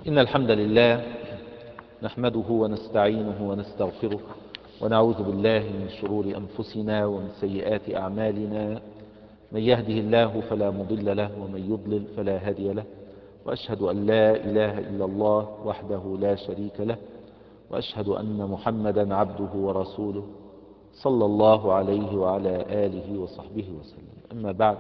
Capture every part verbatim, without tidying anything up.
إن الحمد لله نحمده ونستعينه ونستغفره ونعوذ بالله من شرور أنفسنا ومن سيئات أعمالنا. من يهده الله فلا مضل له ومن يضلل فلا هادي له، وأشهد أن لا إله إلا الله وحده لا شريك له، وأشهد أن محمدا عبده ورسوله صلى الله عليه وعلى آله وصحبه وسلم. أما بعد،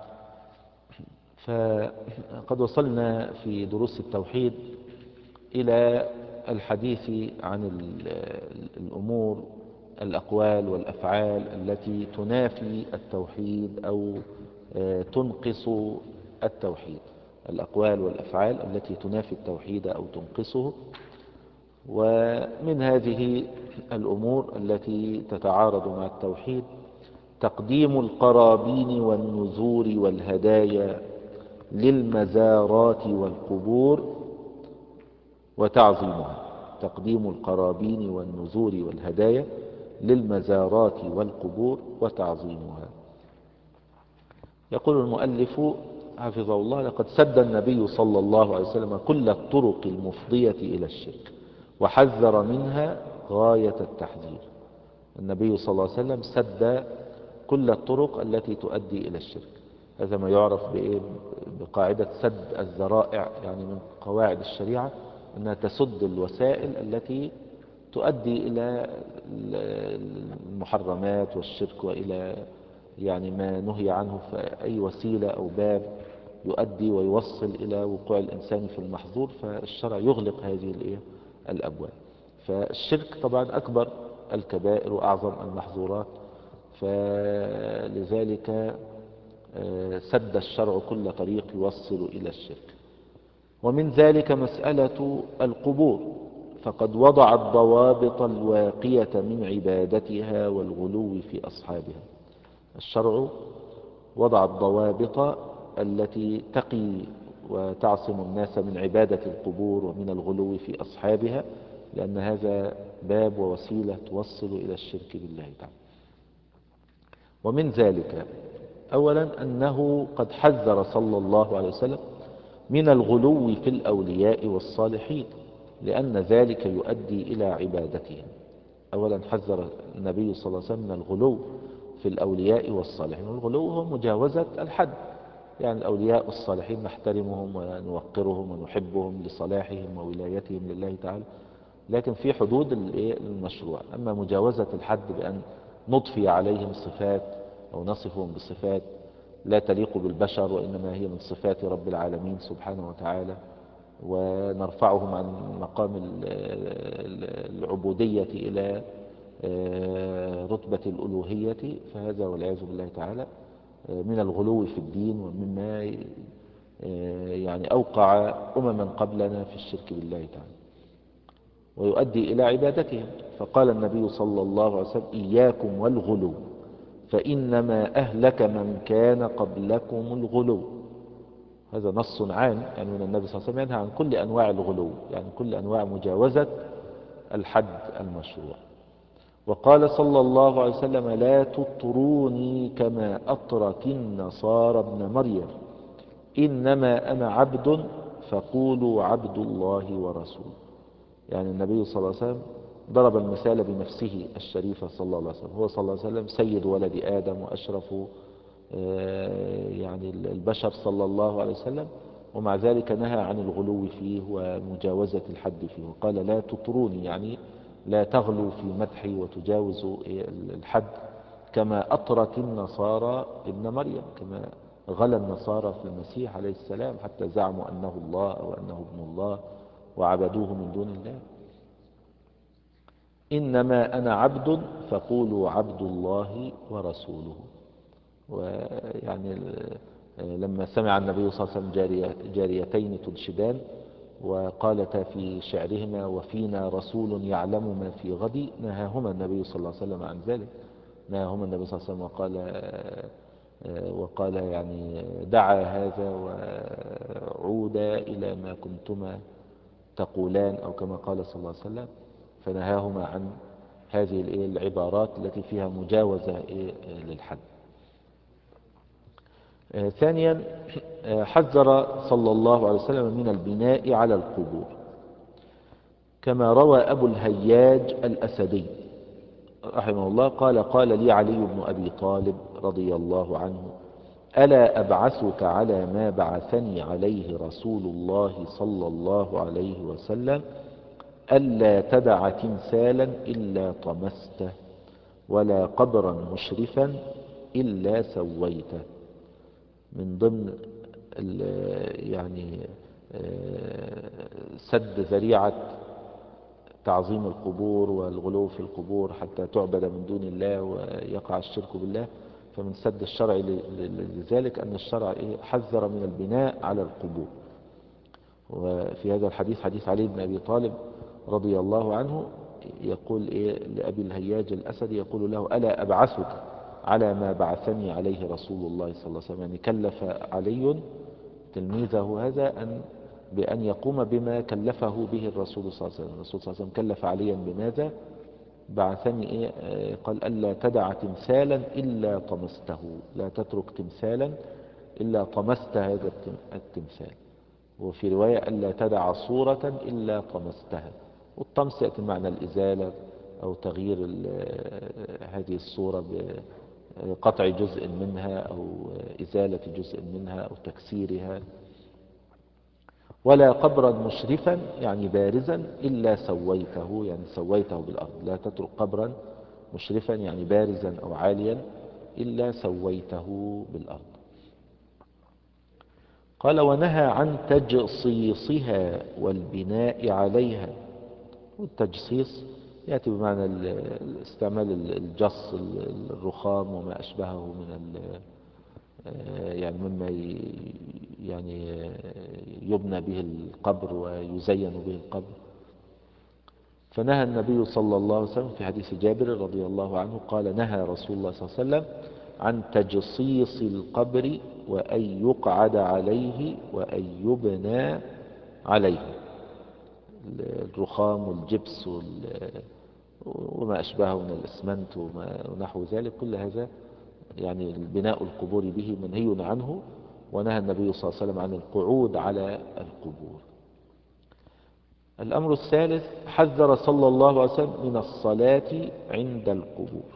فقد وصلنا في دروس التوحيد إلى الحديث عن الأمور الأقوال والأفعال التي تنافي التوحيد أو تنقص التوحيد، الأقوال والأفعال التي تنافي التوحيد أو تنقصه. ومن هذه الأمور التي تتعارض مع التوحيد تقديم القرابين والنذور والهدايا للمزارات والقبور وتعظيمها. تقديم القرابين والنذور والهدايا للمزارات والقبور وتعظيمها. يقول المؤلف حفظه الله: لقد سد النبي صلى الله عليه وسلم كل الطرق المفضية إلى الشرك وحذر منها غاية التحذير. النبي صلى الله عليه وسلم سد كل الطرق التي تؤدي إلى الشرك. هذا ما يعرف بقاعدة سد الذرائع، يعني من قواعد الشريعة أنها تسد الوسائل التي تؤدي إلى المحرمات والشرك وإلى يعني ما نهي عنه، فأي وسيلة أو باب يؤدي ويوصل إلى وقوع الإنسان في المحظور فالشرع يغلق هذه الأبواب. فالشرك طبعا أكبر الكبائر وأعظم المحظورات، فلذلك سد الشرع كل طريق يوصل إلى الشرك. ومن ذلك مسألة القبور، فقد وضع الضوابط الواقية من عبادتها والغلو في أصحابها. الشرع وضع الضوابط التي تقي وتعصم الناس من عبادة القبور ومن الغلو في أصحابها، لأن هذا باب ووسيلة توصل إلى الشرك بالله تعالى. ومن ذلك أولا أنه قد حذر صلى الله عليه وسلم من الغلو في الأولياء والصالحين، لأن ذلك يؤدي إلى عبادتهم. أولا حذر النبي صلى الله عليه وسلم من الغلو في الأولياء والصالحين، والغلو هو مجاوزة الحد. يعني الأولياء والصالحين نحترمهم ونوقرهم ونحبهم لصلاحهم وولايتهم لله تعالى، لكن في حدود المشروع. أما مجاوزة الحد بأن نضفي عليهم صفات أو نصفهم بصفات لا تليق بالبشر وإنما هي من صفات رب العالمين سبحانه وتعالى، ونرفعهم عن مقام العبودية إلى رتبة الألوهية، فهذا والعياذ بالله تعالى من الغلو في الدين، ومما يعني أوقع أمما قبلنا في الشرك بالله تعالى ويؤدي إلى عبادتهم. فقال النبي صلى الله عليه وسلم: إياكم والغلو فإنما أهلك من كان قبلكم الغلو. هذا نص عام، يعني من النبي صلى الله عليه وسلم ينهى عن كل أنواع الغلو، يعني كل أنواع مجاوزة الحد المشروع. وقال صلى الله عليه وسلم: لا تطروني كما أطرت النصارى ابن مريم، إنما أنا عبد فقولوا عبد الله ورسوله. يعني النبي صلى الله عليه وسلم ضرب المثال بنفسه الشريفة صلى الله عليه وسلم. هو صلى الله عليه وسلم سيد ولد آدم وأشرف يعني البشر صلى الله عليه وسلم، ومع ذلك نهى عن الغلو فيه ومجاوزة الحد فيه، وقال: لا تطروني، يعني لا تغلوا في مدحي وتجاوزوا الحد كما أطرت النصارى ابن مريم، كما غلا النصارى في المسيح عليه السلام حتى زعموا أنه الله أو أنه ابن الله وعبدوه من دون الله. إنما أنا عبد فقولوا عبد الله ورسوله. ويعني لما سمع النبي صلى الله عليه وسلم جارية جاريتين تنشدان وقالتا في شعرهما: وفينا رسول يعلم ما في غد، نهاهما النبي صلى الله عليه وسلم عن ذلك. نهاهما النبي صلى الله عليه وسلم وقال وقال يعني: دعا هذا وعودا إلى ما كنتما تقولان، أو كما قال صلى الله عليه وسلم. فنهاهما عن هذه العبارات التي فيها مجاوزة للحد. آه، ثانيا آه، حذر صلى الله عليه وسلم من البناء على القبور، كما روى أبو الهياج الأسدي رحمه الله قال: قال لي علي بن أبي طالب رضي الله عنه: ألا أبعثك على ما بعثني عليه رسول الله صلى الله عليه وسلم، ألا تدع تمثالا إلا طمسته، ولا قبرا مشرفا إلا سويته. من ضمن يعني سد ذريعة تعظيم القبور والغلو في القبور حتى تعبد من دون الله ويقع الشرك بالله، فمن سد الشرع لذلك أن الشرع حذر من البناء على القبور. وفي هذا الحديث، حديث علي بن أبي طالب رضي الله عنه، يقول إيه لأبي الهياج الأسدي، يقول له: ألا أبعثك على ما بعثني عليه رسول الله صلى الله عليه وسلم. يعني كلف علي تلميذه هذا أن بأن يقوم بما كلفه به الرسول صلى الله عليه وسلم. الرسول صلى الله عليه وسلم كلف عليا بماذا؟ بعثني إيه؟ قال: ألا تدع تمثالا إلا طمسته، لا تترك تمثالا إلا طمست هذا التمثال. وفي رواية: ألا تدع صورة إلا طمستها. والطمس يأتي معنى الإزالة أو تغيير هذه الصورة بقطع جزء منها أو إزالة جزء منها أو تكسيرها. ولا قبرا مشرفا يعني بارزا إلا سويته، يعني سويته بالأرض. لا تترك قبرا مشرفا يعني بارزا أو عاليا إلا سويته بالأرض. قال: ونهى عن تجصيصها والبناء عليها. والتجصيص يأتي بمعنى استعمال الجص، الرخام وما أشبهه من يعني مما يعني يبنى به القبر ويزين به القبر. فنهى النبي صلى الله عليه وسلم في حديث جابر رضي الله عنه قال: نهى رسول الله صلى الله عليه وسلم عن تجصيص القبر وأن يقعد عليه وأن يبنى عليه. الرخام والجبس وما أشبهه من الإسمنت ونحو ذلك، كل هذا يعني البناء القبور به منهي عنه. ونهى النبي صلى الله عليه وسلم عن القعود على القبور. الأمر الثالث: حذر صلى الله عليه وسلم من الصلاة عند القبور.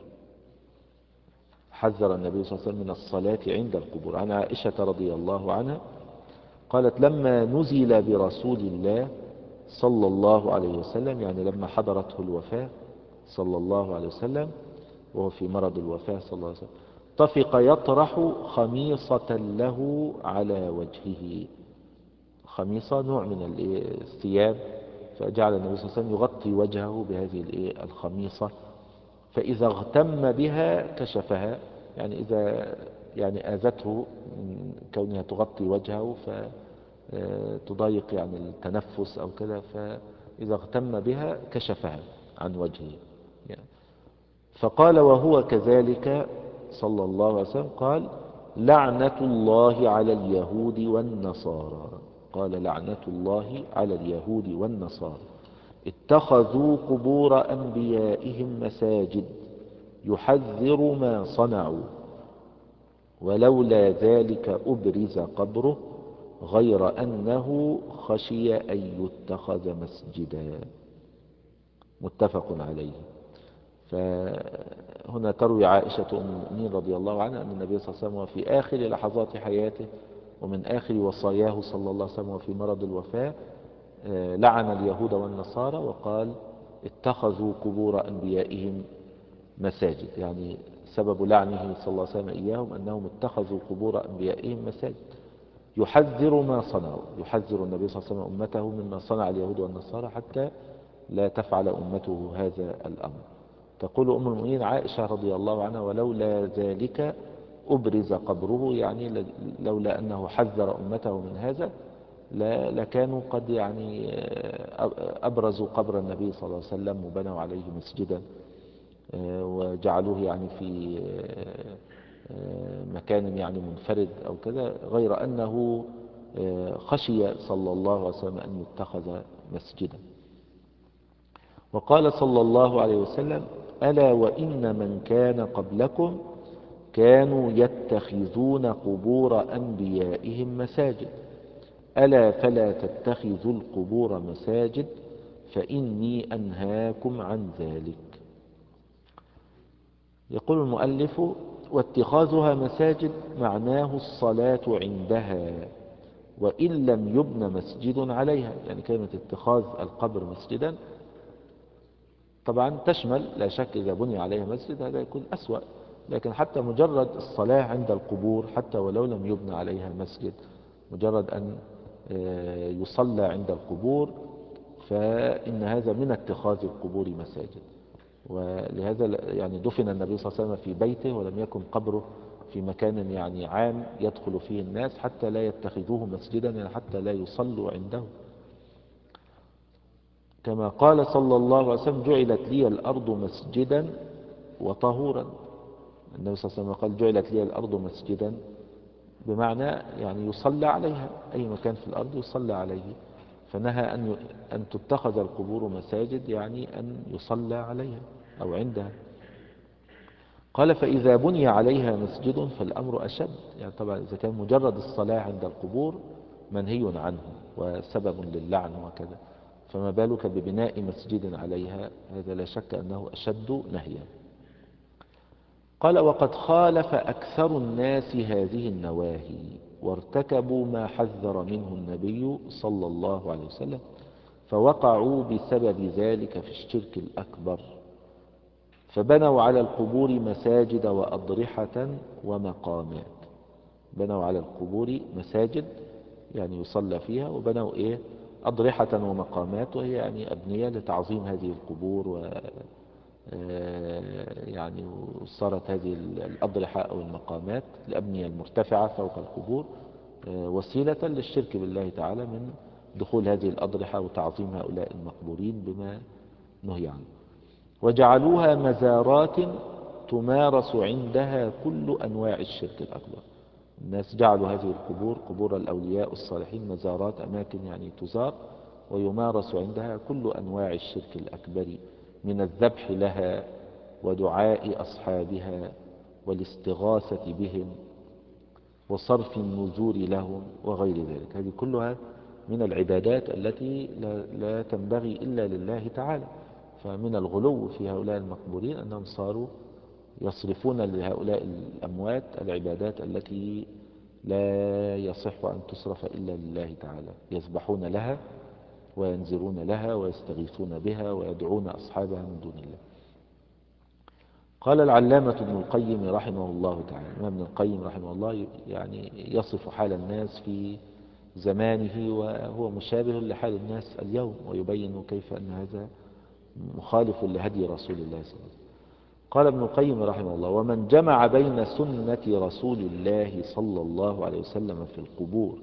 حذر النبي صلى الله عليه وسلم من الصلاة عند القبور. عن عائشة رضي الله عنها قالت: لما نزل برسول الله صلى الله عليه وسلم، يعني لما حضرته الوفاة صلى الله عليه وسلم وهو في مرض الوفاة صلى الله عليه وسلم، طفق يطرح خميصة له على وجهه. خميصة نوع من الثياب، فجعل النبي صلى الله عليه وسلم يغطي وجهه بهذه الخميصة، فإذا اغتم بها كشفها. يعني إذا يعني آذته من كونها تغطي وجهه فتضايق يعني التنفس أو كذا، فإذا اغتم بها كشفها عن وجهه يعني. فقال وهو كذلك صلى الله عليه وسلم، قال: لعنة الله على اليهود والنصارى. قال: لعنة الله على اليهود والنصارى اتخذوا قبور أنبيائهم مساجد يحذر ما صنعوا، ولولا ذلك أبرز قبره غير أنه خشي أن يتخذ مسجدا. متفق عليه. فهنا تروي عائشة أم المؤمنين رضي الله عنها أن النبي صلى الله عليه وسلم في آخر لحظات حياته ومن آخر وصاياه صلى الله عليه وسلم وفي مرض الوفاة لعن اليهود والنصارى وقال: اتخذوا قبور أنبيائهم مساجد. يعني سبب لعنه صلى الله عليه وسلم إياهم أنهم اتخذوا قبور أنبيائهم مساجد، يحذر ما صنعوا. يحذر النبي صلى الله عليه وسلم أمته مما صنع اليهود والنصارى حتى لا تفعل أمته هذا الأمر. تقول أم المؤمنين عائشة رضي الله عنها: ولولا ذلك أبرز قبره، يعني لولا أنه حذر أمته من هذا لكانوا قد يعني أبرزوا قبر النبي صلى الله عليه وسلم وبنوا عليه مسجدا وجعلوه يعني في مكان يعني منفرد أو كذا، غير أنه خشي صلى الله عليه وسلم أن يتخذ مسجدا. وقال صلى الله عليه وسلم: ألا وإن من كان قبلكم كانوا يتخذون قبور أنبيائهم مساجد، ألا فلا تتخذوا القبور مساجد فإني أنهاكم عن ذلك. يقول المؤلف: واتخاذها مساجد معناه الصلاة عندها وإن لم يبن مسجد عليها. يعني كلمة اتخاذ القبر مسجدا طبعا تشمل لا شك إذا بني عليها مسجد هذا يكون أسوأ، لكن حتى مجرد الصلاة عند القبور حتى ولو لم يبنى عليها مسجد، مجرد أن يصلى عند القبور فإن هذا من اتخاذ القبور مساجد. ولهذا يعني دفن النبي صلى الله عليه وسلم في بيته ولم يكن قبره في مكان يعني عام يدخل فيه الناس حتى لا يتخذوه مسجدا، يعني حتى لا يصلوا عنده. كما قال صلى الله عليه وسلم: جعلت لي الأرض مسجدا وطهورا. النبي صلى الله عليه وسلم قال: جعلت لي الأرض مسجدا، بمعنى يعني يصلى عليها، أي مكان في الأرض يصلى عليه، فنهى أن أن تتخذ القبور مساجد، يعني أن يصلى عليها أو عندها. قال: فإذا بني عليها مسجد فالأمر أشد. يعني طبعا إذا كان مجرد الصلاة عند القبور منهي عنه وسبب للعن وكذا، فما بالك ببناء مسجد عليها؟ هذا لا شك أنه أشد نهيا. قال: وقد خالف أكثر الناس هذه النواهي وارتكبوا ما حذر منه النبي صلى الله عليه وسلم، فوقعوا بسبب ذلك في الشرك الأكبر، فبنوا على القبور مساجد وأضرحة ومقامات. بنوا على القبور مساجد يعني يصلى فيها، وبنوا إيه؟ أضرحة ومقامات، وهي يعني أبنية لتعظيم هذه القبور، و يعني صارت هذه الأضرحة أو المقامات الأبنية المرتفعة فوق القبور وسيلة للشرك بالله تعالى من دخول هذه الأضرحة وتعظيم هؤلاء المقبورين بما نهي عنه. وجعلوها مزارات تمارس عندها كل أنواع الشرك الأكبر. الناس جعلوا هذه القبور، قبور الأولياء الصالحين، مزارات، أماكن يعني تزار ويمارس عندها كل أنواع الشرك الأكبر من الذبح لها ودعاء أصحابها والاستغاثة بهم وصرف النذور لهم وغير ذلك. هذه كلها من العبادات التي لا, لا تنبغي إلا لله تعالى. فمن الغلو في هؤلاء المقبورين أنهم صاروا يصرفون لهؤلاء الأموات العبادات التي لا يصح أن تصرف إلا لله تعالى، يذبحون لها وينذرون لها ويستغيثون بها ويدعون أصحابها من دون الله. قال العلامة ابن القيم رحمه الله تعالى، الإمام ابن القيم رحمه الله يعني يصف حال الناس في زمانه وهو مشابه لحال الناس اليوم، ويبين كيف أن هذا مخالف لهدي رسول الله صلى الله عليه وسلم. قال ابن القيم رحمه الله: ومن جمع بين سنة رسول الله صلى الله عليه وسلم في القبور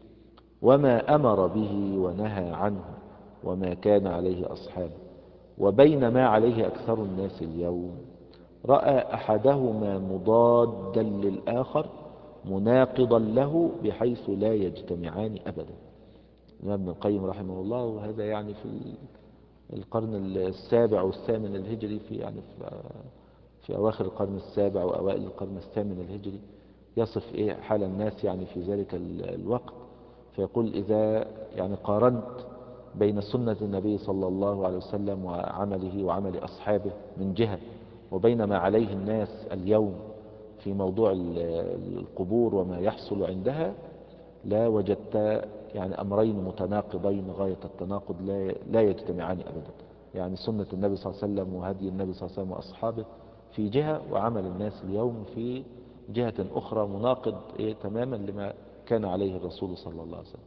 وما أمر به ونهى عنه وما كان عليه أصحابه وبين ما عليه أكثر الناس اليوم، رأى أحدهما مضادا للآخر مناقضا له بحيث لا يجتمعان أبدا. الإمام ابن القيم رحمه الله، وهذا يعني في القرن السابع والثامن الهجري، في يعني في, في أواخر القرن السابع وأوائل القرن الثامن الهجري، يصف إيه حال الناس يعني في ذلك الوقت، فيقول: إذا يعني قارنت بين سنة النبي صلى الله عليه وسلم وعمله وعمل أصحابه من جهة، وبين ما عليه الناس اليوم في موضوع القبور وما يحصل عندها، لا وجدت يعني أمرين متناقضين غاية التناقض، لا, لا يجتمعان أبدا. يعني سنة النبي صلى الله عليه وسلم وهدي النبي صلى الله عليه وسلم وأصحابه في جهة، وعمل الناس اليوم في جهة أخرى مناقض إيه تماما لما كان عليه الرسول صلى الله عليه وسلم.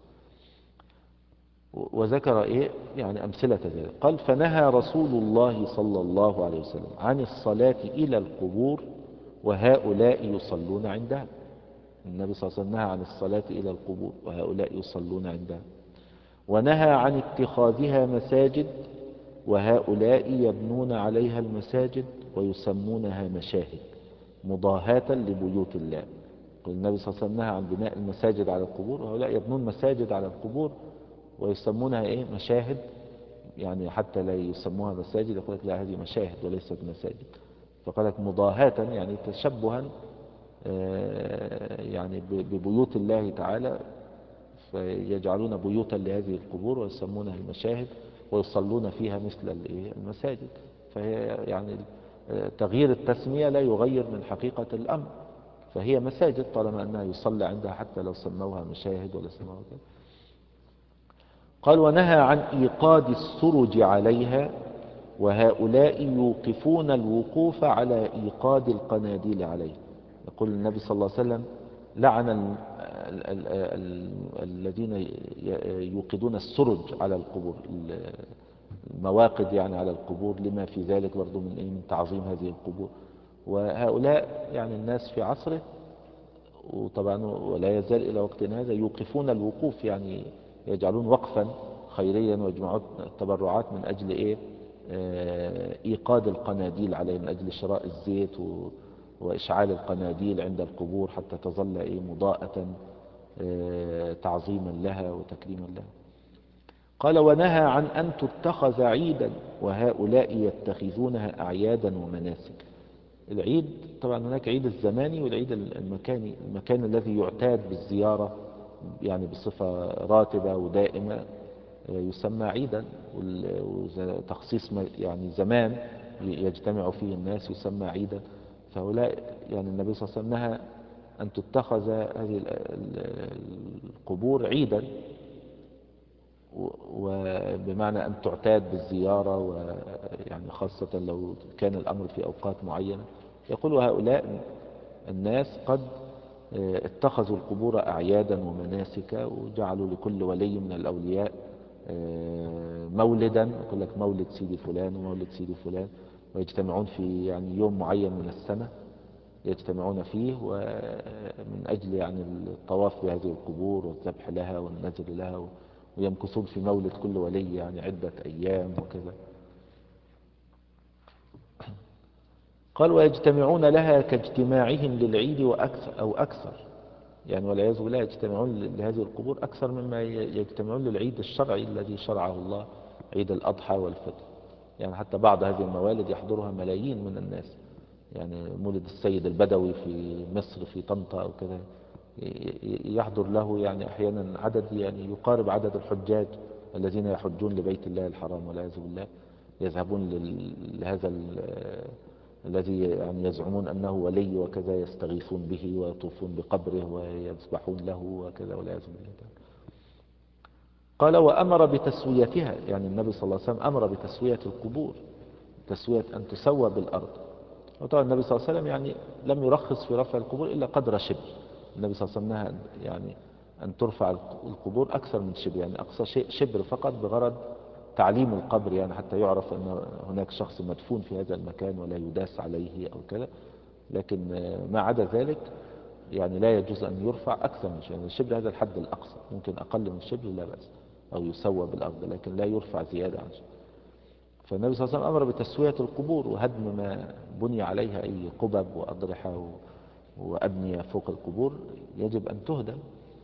وذكر إيه يعني أمثلة ذلك. قال: فنهى رسول الله صلى الله عليه وسلم عن الصلاة إلى القبور وهؤلاء يصلون عندها. النبي صلى الله عليه وسلم نهى عن الصلاة إلى القبور وهؤلاء يصلون عندها، ونهى عن اتخاذها مساجد وهؤلاء يبنون عليها المساجد ويسمونها مشاهد مضاهاة لبيوت الله. النبي صلى الله عليه وسلم نهى عن بناء المساجد على القبور، وهؤلاء يبنون مساجد على القبور ويسمونها إيه مشاهد، يعني حتى لا يسموها مساجد، يقول لك لا هذه مشاهد وليست مساجد. فقالت مضاهاة يعني تشبها يعني ببيوت الله تعالى، فيجعلون بيوتا لهذه القبور ويسمونها المشاهد ويصلون فيها مثل المساجد. فهي يعني تغيير التسمية لا يغير من حقيقة الأمر، فهي مساجد طالما أنها يصلى عندها حتى لو سموها مشاهد ولا سموها كده. قال ونهى عن إيقاد السرج عليها، وهؤلاء يوقفون الوقوف على إيقاد القناديل عليه. يقول النبي صلى الله عليه وسلم لعن ال ال ال ال الذين يوقدون السرج على القبور، المواقد يعني على القبور، لما في ذلك برضو من من تعظيم هذه القبور. وهؤلاء يعني الناس في عصره، وطبعا ولا يزال إلى وقتنا هذا يوقفون الوقوف، يعني يجعلون وقفا خيريا ويجمعون التبرعات من أجل إيه إيقاد القناديل عليه، من أجل شراء الزيت وإشعال القناديل عند القبور حتى تظل إيه مضاءة تعظيما لها وتكريما لها. قال ونهى عن أن تتخذ عيدا، وهؤلاء يتخذونها أعيادا ومناسك. العيد طبعا هناك عيد الزماني والعيد المكاني. المكان الذي يعتاد بالزيارة يعني بصفة راتبة ودائمة يسمى عيدا، وتخصيص يعني زمان يجتمع فيه الناس يسمى عيدا. فهؤلاء يعني النبي صلى الله عليه وسلم نهى أن تتخذ هذه القبور عيدا، وبمعنى أن تعتاد بالزيارة، ويعني خاصة لو كان الأمر في أوقات معينة. يقول هؤلاء الناس قد اتخذوا القبور أعيادا ومناسك، وجعلوا لكل ولي من الأولياء مولدا، يقول لك مولد سيدي فلان ومولد سيدي فلان، ويجتمعون في يعني يوم معين من السنة يجتمعون فيه، ومن أجل يعني الطواف بهذه القبور والذبح لها والنذر لها، ويمكثون في مولد كل ولي يعني عدة أيام وكذا. قال ويجتمعون لها كاجتماعهم للعيد وأكثر أو أكثر، يعني والعياذ بالله يجتمعون لهذه القبور أكثر مما يجتمعون للعيد الشرعي الذي شرعه الله، عيد الأضحى والفطر. يعني حتى بعض هذه الموالد يحضرها ملايين من الناس، يعني مولد السيد البدوي في مصر في طنطا أو كذا يحضر له يعني أحيانا عدد يعني يقارب عدد الحجاج الذين يحجون لبيت الله الحرام، والعياذ بالله يذهبون لهذا الذي يعني يزعمون أنه ولي وكذا، يستغيثون به ويطوفون بقبره ويذبحون له وكذا، والعياذ بالله. قال وأمر بتسويتها، يعني النبي صلى الله عليه وسلم أمر بتسوية القبور، تسوية أن تسوى بالأرض. وطبعا النبي صلى الله عليه وسلم يعني لم يرخص في رفع القبور إلا قدر شبر. النبي صلى الله عليه وسلم نهى يعني أن ترفع القبور أكثر من شبر، يعني أقصى شيء شبر فقط، بغرض تعليم القبر، يعني حتى يعرف أن هناك شخص مدفون في هذا المكان ولا يداس عليه أو كذا. لكن ما عدا ذلك يعني لا يجوز أن يرفع أكثر من شبر. يعني الشبر هذا الحد الأقصى، ممكن أقل من شبر لا بأس، أو يسوى بالأرض، لكن لا يرفع زيادة عن شبر. فالنبي صلى الله عليه وسلم أمر بتسوية القبور وهدم ما بني عليها أي قبب وأضرحة وأبنية فوق القبور يجب أن تهدم.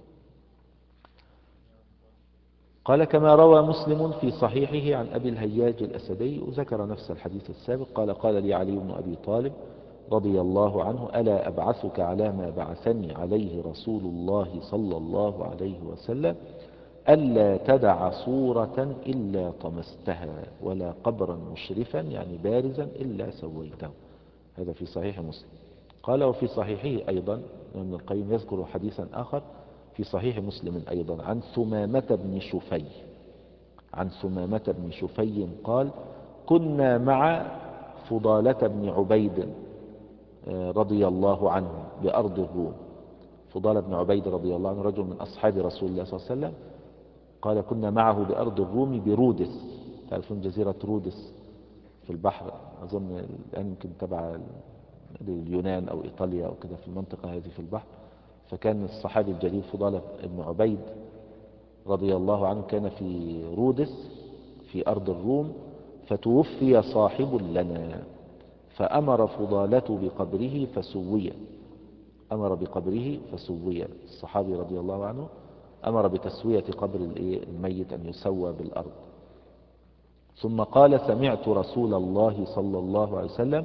قال كما روى مسلم في صحيحه عن أبي الهياج الأسدي، وذكر نفس الحديث السابق. قال قال لي علي بن أبي طالب رضي الله عنه ألا أبعثك على ما بعثني عليه رسول الله صلى الله عليه وسلم ألا تدع صورة إلا طمستها، ولا قبرا مشرفا يعني بارزا إلا سويته. هذا في صحيح مسلم. قال وفي صحيحه أيضا ابن القيم يذكر حديثا آخر في صحيح مسلم أيضا عن ثمامة بن شفي، عن ثمامة بن شفي قال كنا مع فضالة بن عبيد رضي الله عنه بأرض الروم. فضالة بن عبيد رضي الله عنه رجل من أصحاب رسول الله صلى الله عليه وسلم. قال كنا معه بأرض الروم برودس، تعرفون جزيرة رودس في البحر، أظن الآن يمكن تبع اليونان أو إيطاليا أو كده، في المنطقة هذه في البحر. فكان الصحابي الجليل فضالة بن عبيد رضي الله عنه كان في رودس في أرض الروم، فتوفي صاحب لنا فأمر فضالة بقبره فسوي، أمر بقبره فسوي. الصحابي رضي الله عنه أمر بتسوية قبر الميت أن يسوى بالأرض. ثم قال سمعت رسول الله صلى الله عليه وسلم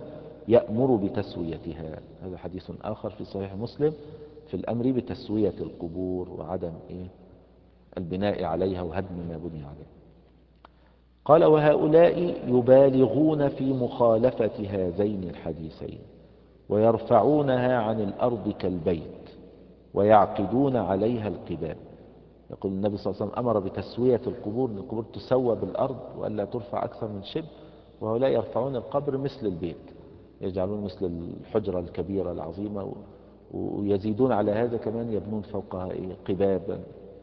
يأمر بتسويتها. هذا حديث آخر في صحيح مسلم في الأمر بتسوية القبور وعدم إيه البناء عليها وهدم ما بني عليه. قال وهؤلاء يبالغون في مخالفة هذين الحديثين ويرفعونها عن الأرض كالبيت ويعقدون عليها القباب. يقول النبي صلى الله عليه وسلم أمر بتسوية القبور، أن القبور تسوى بالأرض وألا ترفع أكثر من شبر، وهؤلاء يرفعون القبر مثل البيت، يجعلون مثل الحجرة الكبيرة العظيمة، ويزيدون على هذا كمان يبنون فوقها قبابا.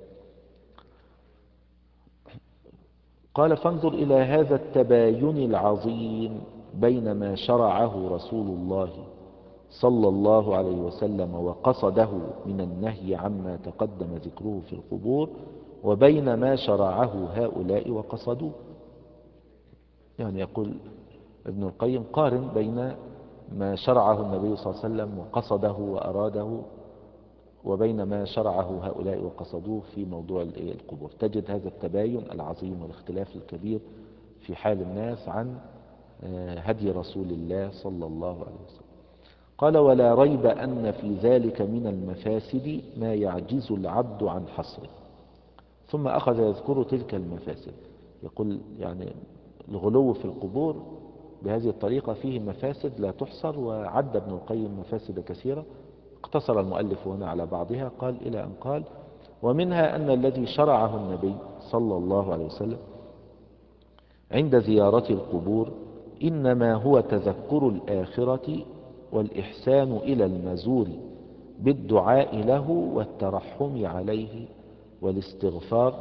قال فانظر إلى هذا التباين العظيم بين ما شرعه رسول الله صلى الله عليه وسلم وقصده من النهي عما تقدم ذكره في القبور، وبين ما شرعه هؤلاء وقصدوه. يعني يقول ابن القيم قارن بين ما شرعه النبي صلى الله عليه وسلم وقصده وأراده وبين ما شرعه هؤلاء وقصدوه في موضوع القبور، تجد هذا التباين العظيم والاختلاف الكبير في حال الناس عن هدي رسول الله صلى الله عليه وسلم. قال ولا ريب أن في ذلك من المفاسد ما يعجز العبد عن حصره. ثم أخذ يذكر تلك المفاسد، يقول يعني الغلو في القبور بهذه الطريقة فيه مفاسد لا تحصر، وعد ابن القيم مفاسد كثيرة، اقتصر المؤلف هنا على بعضها. قال إلى أن قال ومنها أن الذي شرعه النبي صلى الله عليه وسلم عند زيارة القبور إنما هو تذكر الآخرة والإحسان إلى المزور بالدعاء له والترحم عليه والاستغفار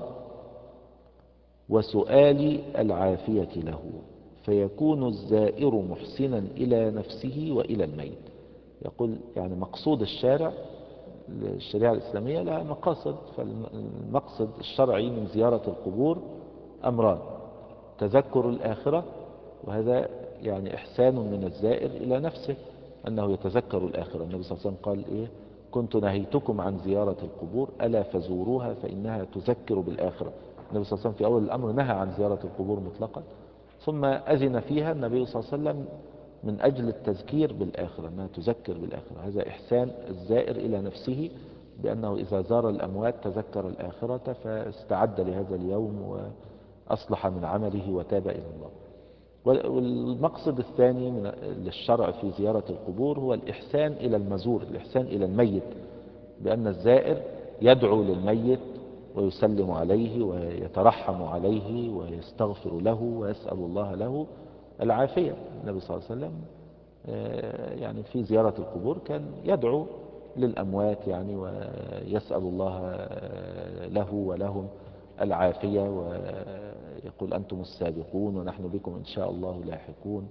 وسؤال العافية له، فيكون الزائر محسنا إلى نفسه وإلى الميت. يقول يعني مقصود الشارع، الشريعة الإسلامية لها مقاصد، فالمقصد الشرعي من زيارة القبور أمران: تذكر الآخرة، وهذا يعني إحسان من الزائر إلى نفسه أنه يتذكر الآخرة. النبي صلى الله عليه وسلم قال إيه كنت نهيتكم عن زيارة القبور ألا فزوروها فإنها تذكر بالآخرة. النبي صلى الله عليه وسلم في أول الأمر نهى عن زيارة القبور مطلقا، ثم أذن فيها النبي صلى الله عليه وسلم من أجل التذكير بالآخرة، أنها تذكر بالآخرة. هذا إحسان الزائر إلى نفسه بأنه إذا زار الأموات تذكر الآخرة فاستعد لهذا اليوم وأصلح من عمله وتاب إلى الله. والمقصد الثاني من للشرع في زيارة القبور هو الإحسان إلى المزور، الإحسان إلى الميت، بأن الزائر يدعو للميت ويسلم عليه ويترحم عليه ويستغفر له ويسأل الله له العافية. النبي صلى الله عليه وسلم يعني في زيارة القبور كان يدعو للأموات يعني ويسأل الله له ولهم العافية، ويقول أنتم السابقون ونحن بكم إن شاء الله لاحقون،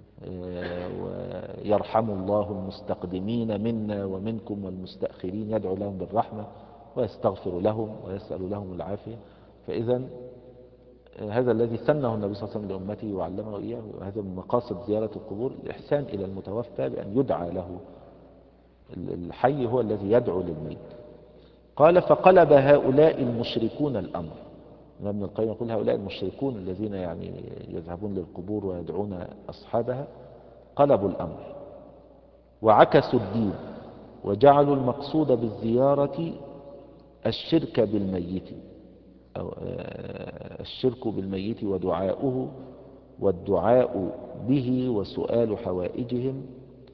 ويرحم الله المستقدمين منا ومنكم والمستأخرين، يدعو لهم بالرحمة ويستغفر لهم ويسأل لهم العافية. فإذا هذا الذي سنه النبي صلى الله عليه وسلم لأمته وعلمه إياه، وهذا من مقاصد زيارة القبور الإحسان إلى المتوفى بأن يدعى له. الحي هو الذي يدعو للميت. قال فقلب هؤلاء المشركون الأمر. ابن القيم يقول هؤلاء المشركون الذين يعني يذهبون للقبور ويدعون أصحابها قلبوا الأمر وعكسوا الدين، وجعلوا المقصود بالزيارة الشرك بالميت أو الشرك بالميت ودعاؤه والدعاء به وسؤال حوائجهم.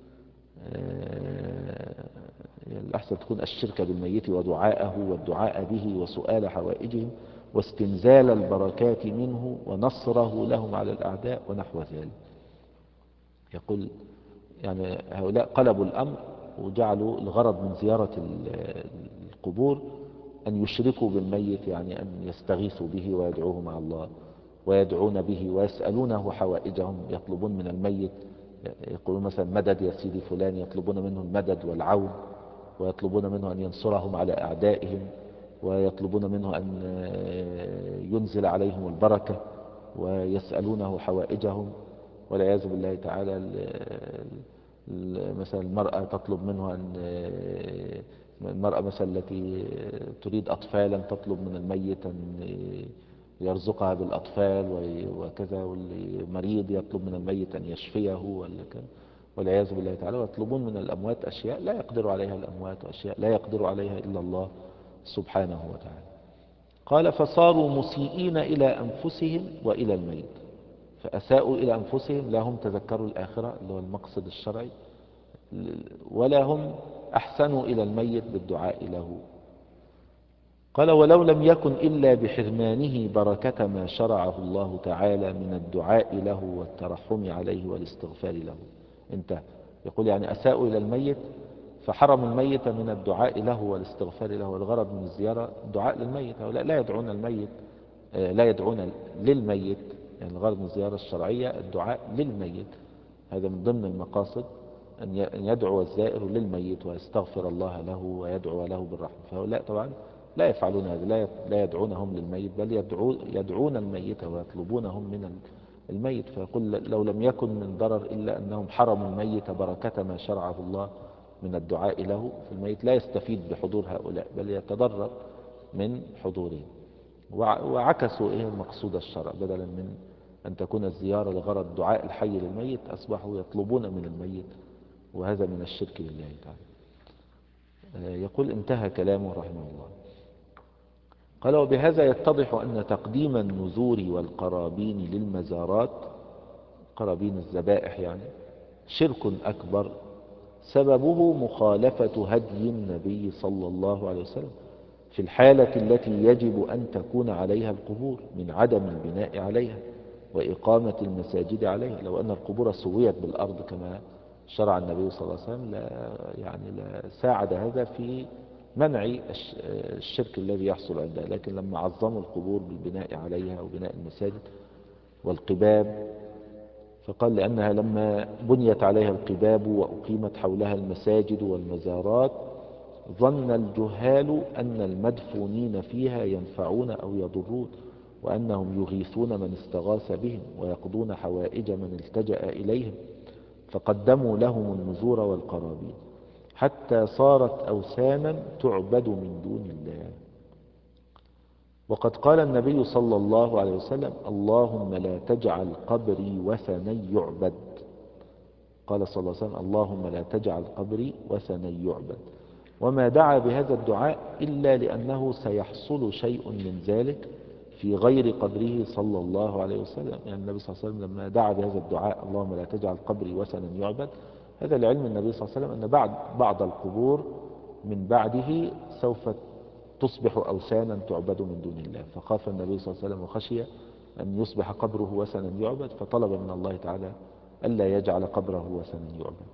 الأحسن تكون الشرك بالميت ودعاءه والدعاء به وسؤال حوائجهم واستنزال البركات منه ونصره لهم على الأعداء ونحو ذلك. يقول يعني هؤلاء قلبوا الأمر وجعلوا الغرض من زيارة القبور أن يشركوا بالميت، يعني أن يستغيثوا به ويدعوه مع الله ويدعون به ويسألونه حوائجهم، يطلبون من الميت، يقولون مثلا مدد يا سيدي فلان، يطلبون منه المدد والعون، ويطلبون منه أن ينصرهم على أعدائهم، ويطلبون منه أن ينزل عليهم البركة، ويسألونه حوائجهم. والعياذ بالله تعالى مثلا المرأة تطلب منه أن المرأة مثلا التي تريد أطفالا تطلب من الميت أن يرزقها بالأطفال وكذا، والمريض يطلب من الميت أن يشفيه والعياذ بالله تعالى، ويطلبون من الأموات أشياء لا يقدر عليها الأموات، وأشياء لا يقدر عليها إلا الله سبحانه وتعالى. قال فصاروا مسيئين إلى أنفسهم وإلى الميت، فأساءوا إلى أنفسهم، لا هم تذكروا الآخرة اللي هو المقصد الشرعي، ولا هم أحسنوا إلى الميت بالدعاء له. قال ولو لم يكن إلا بحرمانه بركة ما شرعه الله تعالى من الدعاء له والترحم عليه والاستغفار له. انتهى. يقول يعني أساءوا إلى الميت فحرم الميت من الدعاء له والاستغفار له، والغرض من الزيارة الدعاء للميت، هؤلاء لا يدعون الميت، لا يدعون للميت، يعني الغرض من الزيارة الشرعية الدعاء للميت، هذا من ضمن المقاصد أن يدعو الزائر للميت ويستغفر الله له ويدعو له بالرحمة. فهؤلاء طبعا لا يفعلون هذا، لا يدعونهم للميت، بل يدعو يدعون الميت ويطلبونهم من الميت. فيقول لو لم يكن من ضرر إلا أنهم حرموا الميت بركة ما شرعه الله من الدعاء له، فالميت لا يستفيد بحضور هؤلاء بل يتضرر من حضورهم، وعكسوا إيه المقصود الشرع، بدلا من أن تكون الزيارة لغرض دعاء الحي للميت أصبحوا يطلبون من الميت، وهذا من الشرك بالله تعالى. يقول انتهى كلامه رحمه الله. قال وبهذا يتضح أن تقديم النذور والقرابين للمزارات، قرابين الذبائح يعني، شرك أكبر سببه مخالفة هدي النبي صلى الله عليه وسلم في الحالة التي يجب أن تكون عليها القبور من عدم البناء عليها وإقامة المساجد عليها. لو أن القبور سويت بالأرض كما شرع النبي صلى الله عليه وسلم لا يعني لا ساعد هذا في منع الشرك الذي يحصل عندها، لكن لما عظموا القبور بالبناء عليها وبناء المساجد والقباب، فقال لأنها لما بنيت عليها القباب وأقيمت حولها المساجد والمزارات ظن الجهال أن المدفونين فيها ينفعون أو يضرون، وأنهم يغيثون من استغاث بهم ويقضون حوائج من التجأ إليهم، فقدموا لهم النذور والقرابين حتى صارت أوثانا تعبد من دون الله. وقد قال النبي صلى الله عليه وسلم اللهم لا تجعل قبري وثنا يعبد. قال صلى الله عليه وسلم اللهم لا تجعل قبري وثنا يعبد، وما دعا بهذا الدعاء إلا لأنه سيحصل شيء من ذلك في غير قبره صلى الله عليه وسلم. يعني النبي صلى الله عليه وسلم لما دعا بهذا الدعاء اللهم لا تجعل قبري وثنا يعبد، هذا لعلم النبي صلى الله عليه وسلم أن بعد بعض القبور من بعده سوف تصبح أوثانا تعبد من دون الله، فخاف النبي صلى الله عليه وسلم وخشي أن يصبح قبره وثنا يعبد، فطلب من الله تعالى ألا يجعل قبره وثنا يعبد.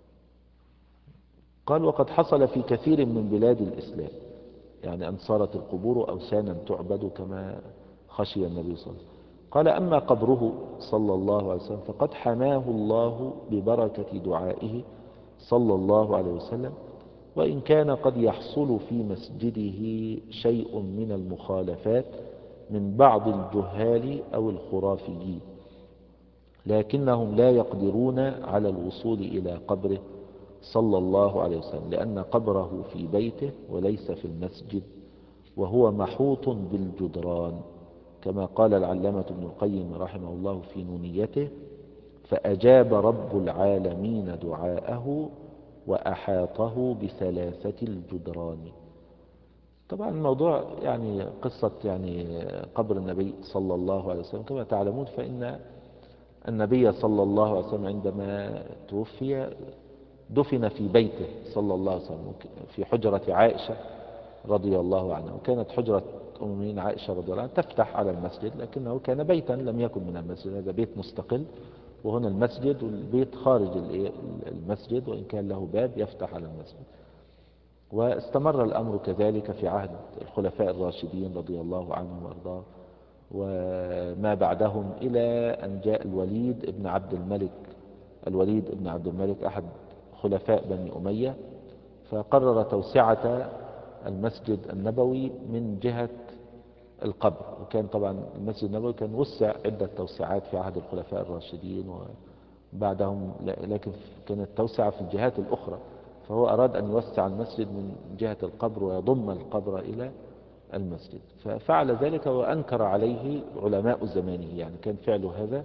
قال وقد حصل في كثير من بلاد الإسلام، يعني أن صارت القبور أوثانا تعبد كما خشي النبي صلى الله عليه وسلم. قال أما قبره صلى الله عليه وسلم فقد حماه الله ببركة دعائه صلى الله عليه وسلم، وإن كان قد يحصل في مسجده شيء من المخالفات من بعض الجهال أو الخرافيين، لكنهم لا يقدرون على الوصول إلى قبره صلى الله عليه وسلم، لأن قبره في بيته وليس في المسجد، وهو محوط بالجدران، كما قال العلامة ابن القيم رحمه الله في نونيته فأجاب رب العالمين دعاءه وأحاطه بثلاثة الجدران. طبعا الموضوع يعني قصة يعني قبر النبي صلى الله عليه وسلم كما تعلمون، فإن النبي صلى الله عليه وسلم عندما توفي دفن في بيته صلى الله عليه وسلم في حجرة عائشة رضي الله عنها، وكانت حجرة أم المؤمنين عائشة رضي الله عنها تفتح على المسجد، لكنه كان بيتا لم يكن من المسجد، هذا بيت مستقل، وهنا المسجد والبيت خارج المسجد وإن كان له باب يفتح على المسجد. واستمر الأمر كذلك في عهد الخلفاء الراشدين رضي الله عنهم وارضاهم وما بعدهم، إلى أن جاء الوليد ابن عبد الملك الوليد ابن عبد الملك أحد خلفاء بني أمية، فقرر توسعة المسجد النبوي من جهة القبر. وكان طبعا المسجد النبوي كان وسع عدة توسعات في عهد الخلفاء الراشدين وبعدهم، لكن كانت توسعة في الجهات الأخرى، فهو أراد أن يوسع المسجد من جهة القبر ويضم القبر إلى المسجد، ففعل ذلك وأنكر عليه علماء زمانه، يعني كان فعله هذا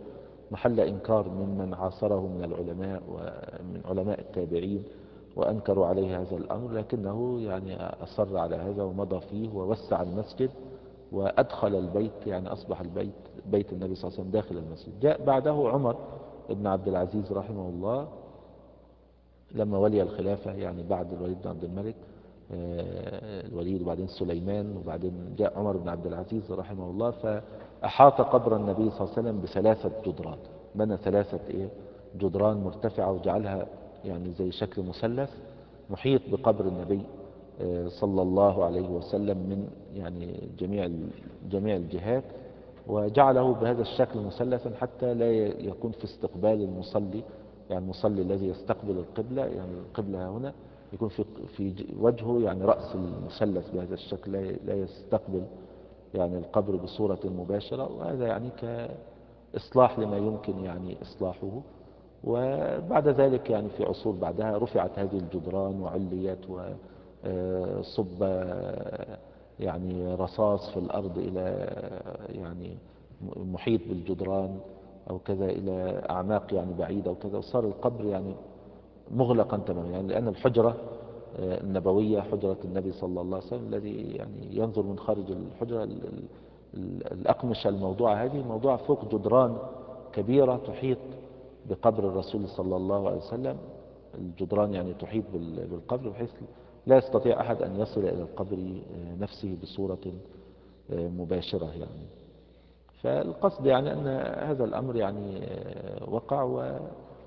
محل إنكار ممن عاصره من العلماء ومن علماء التابعين، وأنكروا عليه هذا الأمر، لكنه يعني أصر على هذا ومضى فيه ووسع المسجد وأدخل البيت، يعني أصبح البيت بيت النبي صلى الله عليه وسلم داخل المسجد. جاء بعده عمر بن عبد العزيز رحمه الله لما ولي الخلافة، يعني بعد الوليد بن عبد الملك، الوليد وبعدين سليمان وبعدين جاء عمر بن عبد العزيز رحمه الله، فأحاط قبر النبي صلى الله عليه وسلم بثلاثة جدران. بنى ثلاثة إيه جدران مرتفعة وجعلها يعني زي شكل مثلث محيط بقبر النبي صلى الله عليه وسلم من يعني جميع جميع الجهات، وجعله بهذا الشكل مثلثا حتى لا يكون في استقبال المصلي، يعني المصلي الذي يستقبل القبلة، يعني القبلة هنا يكون في في وجهه يعني رأس المثلث بهذا الشكل، لا يستقبل يعني القبر بصورة مباشرة، وهذا يعني كإصلاح لما يمكن يعني إصلاحه. وبعد ذلك يعني في عصور بعدها رفعت هذه الجدران وعليت وصب يعني رصاص في الأرض إلى يعني محيط بالجدران أو كذا إلى أعماق يعني بعيدة وكذا، وصار القبر يعني مغلقا تماما، يعني لأن الحجرة النبوية حجرة النبي صلى الله عليه وسلم الذي يعني ينظر من خارج الحجرة، الأقمشة الموضوعة هذه موضوعة فوق جدران كبيرة تحيط بقبر الرسول صلى الله عليه وسلم. الجدران يعني تحيط بالقبر بحيث لا يستطيع أحد أن يصل إلى القبر نفسه بصورة مباشرة يعني. فالقصد يعني أن هذا الأمر يعني وقع، و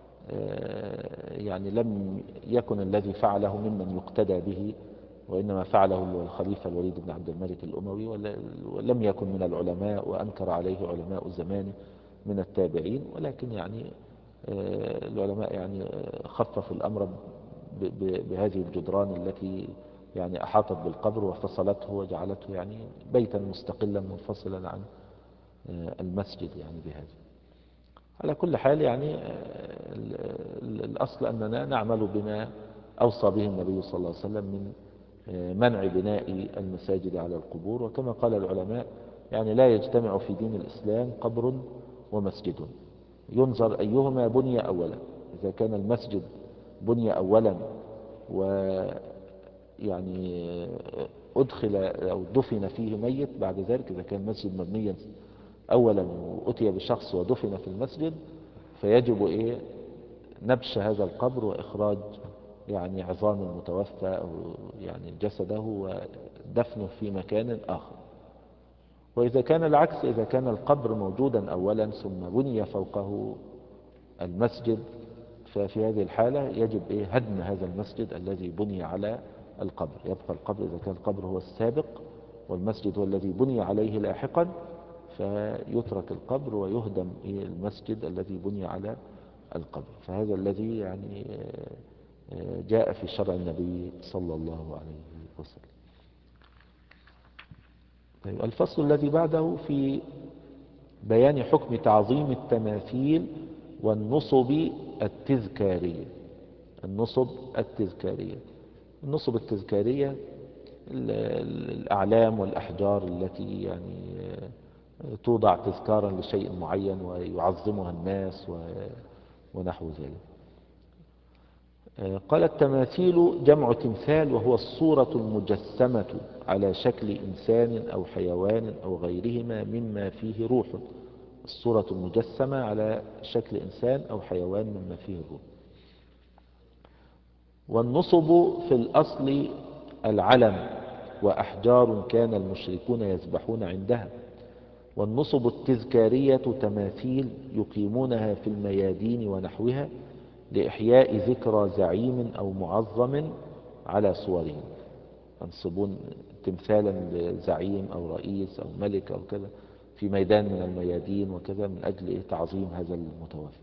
يعني لم يكن الذي فعله ممن يقتدى به، وإنما فعله الخليفة الوليد بن عبد الملك الأموي، ولم يكن من العلماء، وأنكر عليه علماء زمانه من التابعين، ولكن يعني العلماء يعني خففوا الأمر بهذه الجدران التي يعني أحاطت بالقبر وفصلته وجعلته يعني بيتا مستقلا منفصلا عن المسجد يعني بهذا. على كل حال يعني الأصل أننا نعمل بما أوصى به النبي صلى الله عليه وسلم من منع بناء المساجد على القبور. وكما قال العلماء يعني لا يجتمع في دين الإسلام قبر ومسجد، ينظر أيهما بني أولا. إذا كان المسجد بني أولا ويعني أدخل أو دفن فيه ميت بعد ذلك، إذا كان المسجد مبنيا أولا وأتي بشخص ودفن في المسجد، فيجب إيه نبش هذا القبر وإخراج يعني عظام المتوفى أو يعني جسده ودفنه في مكان آخر. وإذا كان العكس، إذا كان القبر موجودا أولا ثم بني فوقه المسجد، ففي هذه الحالة يجب إيه هدم هذا المسجد الذي بني على القبر. يبقى القبر إذا كان القبر هو السابق والمسجد هو الذي بني عليه لاحقا، فيترك القبر ويهدم المسجد الذي بني على القبر. فهذا الذي يعني جاء في شرع النبي صلى الله عليه وسلم. طيب، الفصل الذي بعده في بيان حكم تعظيم التماثيل والنصب التذكارية. النصب التذكارية النصب التذكارية الأعلام والأحجار التي يعني توضع تذكارا لشيء معين ويعظمها الناس ونحو ذلك. قال التماثيل جمع تمثال، وهو الصورة المجسمة على شكل إنسان أو حيوان أو غيرهما مما فيه روح. الصورة المجسمة على شكل إنسان أو حيوان مما فيه الروح. والنصب في الأصل العلم، وأحجار كان المشركون يذبحون عندها. والنصب التذكارية تماثيل يقيمونها في الميادين ونحوها لإحياء ذكرى زعيم أو معظم على صورهم. ينصبون تمثالا لزعيم أو رئيس أو ملك أو كذا في ميدان من الميادين وكذا من أجل تعظيم هذا المتوفى.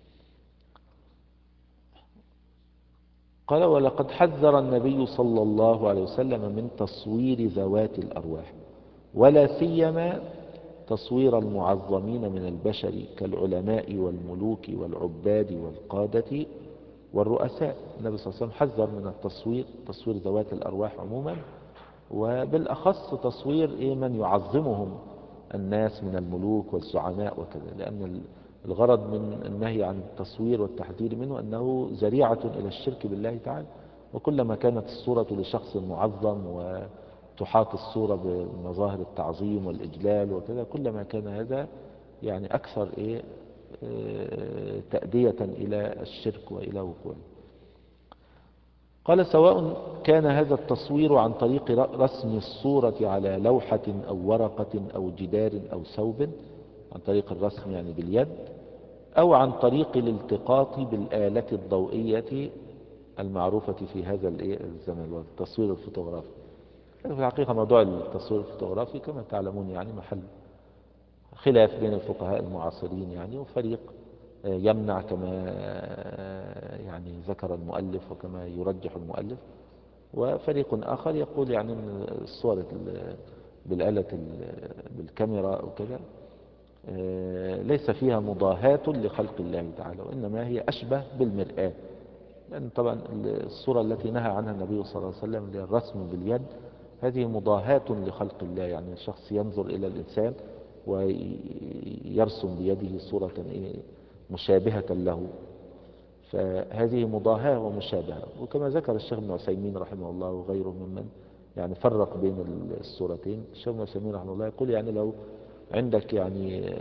قال ولقد حذر النبي صلى الله عليه وسلم من تصوير ذوات الأرواح، ولا سيما تصوير المعظمين من البشر كالعلماء والملوك والعباد والقادة والرؤساء. النبي صلى الله عليه وسلم حذر من التصوير، تصوير ذوات الأرواح عموما، وبالأخص تصوير إيه من يعظمهم الناس من الملوك والزعماء وكذا، لأن الغرض من النهي عن التصوير والتحذير منه أنه ذريعة إلى الشرك بالله تعالى. وكلما كانت الصورة لشخص معظم وتحاط الصورة بمظاهر التعظيم والإجلال وكذا، كلما كان هذا يعني أكثر إيه آه، تأدية إلى الشرك وإلى وقوعه. قال: سواء كان هذا التصوير عن طريق رسم الصورة على لوحة أو ورقة أو جدار أو ثوب، عن طريق الرسم يعني باليد، أو عن طريق الالتقاط بالآلة الضوئية المعروفة في هذا الزمن والتصوير الفوتوغرافي. في الحقيقة موضوع التصوير الفوتوغرافي كما تعلمون يعني محل خلاف بين الفقهاء المعاصرين يعني، وفريق يمنع كما يعني ذكر المؤلف وكما يرجح المؤلف، وفريق آخر يقول يعني أن الصور بالآلة بالكاميرا أو كذا ليس فيها مضاهاة لخلق الله تعالى، وإنما هي أشبه بالمرآة. لأن طبعا الصورة التي نهى عنها النبي صلى الله عليه وسلم للرسم باليد هذه مضاهاة لخلق الله، يعني الشخص ينظر إلى الإنسان ويرسم بيده صورة مشابهة له، فهذه مضاهاة ومشابهة. وكما ذكر الشيخ ابن عثيمين رحمه الله وغيره ممن يعني فرق بين الصورتين، الشيخ ابن عثيمين رحمه الله يقول يعني لو عندك يعني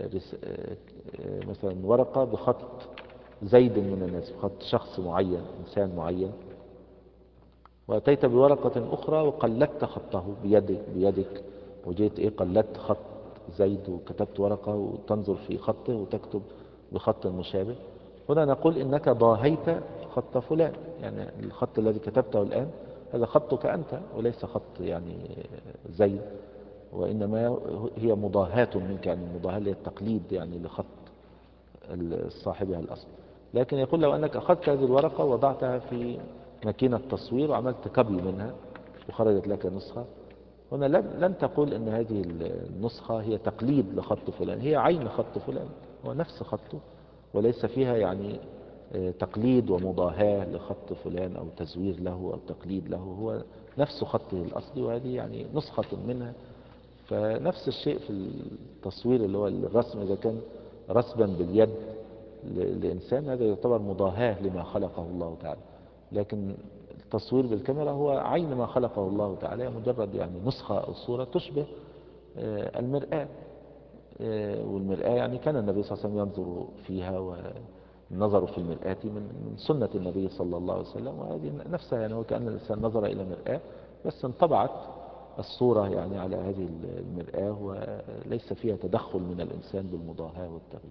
مثلا ورقة بخط زيد من الناس، بخط شخص معين إنسان معين، وأتيت بورقة أخرى وقلدت خطه بيدك بيدك وجيت إيه قلدت خط زيد وكتبت ورقة وتنظر في خطه وتكتب بخط مشابه، هنا نقول إنك ضاهيت خط فلان، يعني الخط الذي كتبته الآن هذا خطك أنت وليس خط يعني زيد، وإنما هي مضاهاة منك، يعني المضاهاة هي التقليد يعني لخط صاحبها الأصل. لكن يقول لو أنك أخذت هذه الورقة ووضعتها في ماكينة تصوير وعملت كبي منها وخرجت لك نسخة، هنا لن تقول أن هذه النسخة هي تقليد لخط فلان، هي عين خط فلان، هو نفس خطه وليس فيها يعني تقليد ومضاهاة لخط فلان أو تزوير له أو تقليد له، هو نفس خطه الأصلي وهذه يعني نسخة منها. فنفس الشيء في التصوير اللي هو الرسم، إذا كان رسما باليد لإنسان هذا يعتبر مضاهاة لما خلقه الله تعالى، لكن التصوير بالكاميرا هو عين ما خلقه الله تعالى، مجرد يعني نسخة أو صورة تشبه المرآة. والمرآة يعني كان النبي صلى الله عليه وسلم ينظر فيها، والنظر في المرآة من سنة النبي صلى الله عليه وسلم، وهذه نفسها يعني وكأن الإنسان نظر إلى مرآة بس انطبعت الصورة يعني على هذه المرآة، وليس فيها تدخل من الإنسان بالمضاهاة والتغيير.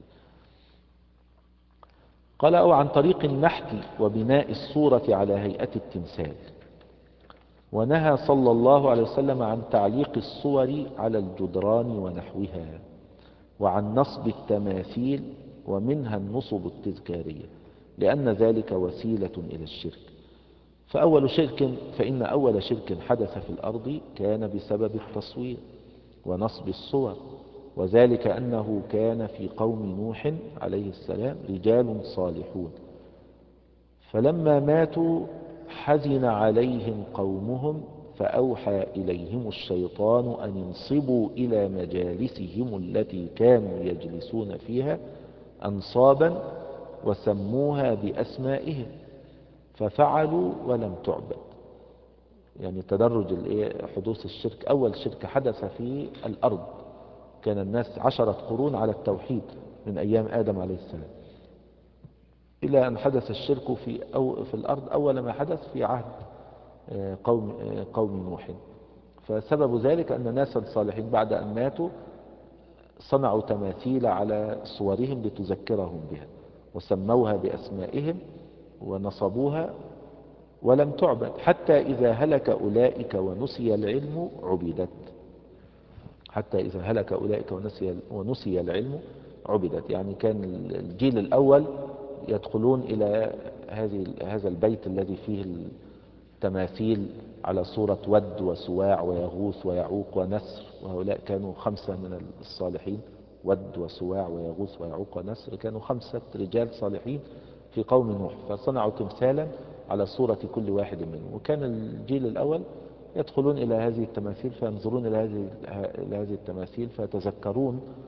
قال: أو عن طريق النحت وبناء الصورة على هيئة التمثال. ونهى صلى الله عليه وسلم عن تعليق الصور على الجدران ونحوها، وعن نصب التماثيل، ومنها النصب التذكارية، لأن ذلك وسيلة إلى الشرك. فأول شرك فإن أول شرك حدث في الأرض كان بسبب التصوير ونصب الصور، وذلك أنه كان في قوم نوح عليه السلام رجال صالحون، فلما ماتوا حزن عليهم قومهم، فأوحى إليهم الشيطان أن ينصبوا إلى مجالسهم التي كانوا يجلسون فيها أنصابا وسموها بأسمائهم، ففعلوا ولم تعبد. يعني تدرج حدوث الشرك، أول شرك حدث في الأرض كان الناس عشرة قرون على التوحيد من أيام آدم عليه السلام، إلى أن حدث الشرك في, أو في الأرض أول ما حدث في عهد قوم, قوم نوح. فسبب ذلك أن ناسا صالحين بعد أن ماتوا صنعوا تماثيل على صورهم لتذكرهم بها، وسموها بأسمائهم ونصبوها ولم تعبد، حتى إذا هلك أولئك ونسي العلم عبدت. حتى إذا هلك أولئك ونسي, ونسي العلم عبدت، يعني كان الجيل الأول يدخلون إلى هذه هذا البيت الذي فيه التماثيل على صورة ود وسواع ويغوث ويعوق ونسر، وهؤلاء كانوا خمسة من الصالحين، ود وسواع ويغوث ويعوق ونسر، كانوا خمسة رجال صالحين في قوم نوح، فصنعوا تمثالا على صورة كل واحد منهم. وكان الجيل الأول يدخلون إلى هذه التماثيل فينظرون إلى هذه إلى هذه التماثيل فيتذكرون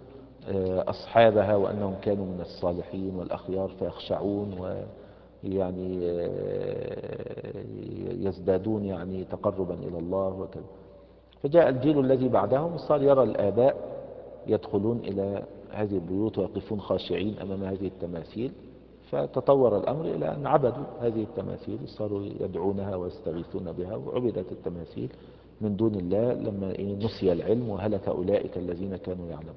أصحابها وأنهم كانوا من الصالحين والأخيار فيخشعون ويعني يزدادون يعني تقربا إلى الله وكذا. فجاء الجيل الذي بعدهم صار يرى الآباء يدخلون إلى هذه البيوت ويقفون خاشعين أمام هذه التماثيل، فتطور الأمر إلى أن عبدوا هذه التماثيل، صاروا يدعونها ويستغيثون بها، وعبدت التماثيل من دون الله لما نسي العلم وهلك أولئك الذين كانوا يعلمون.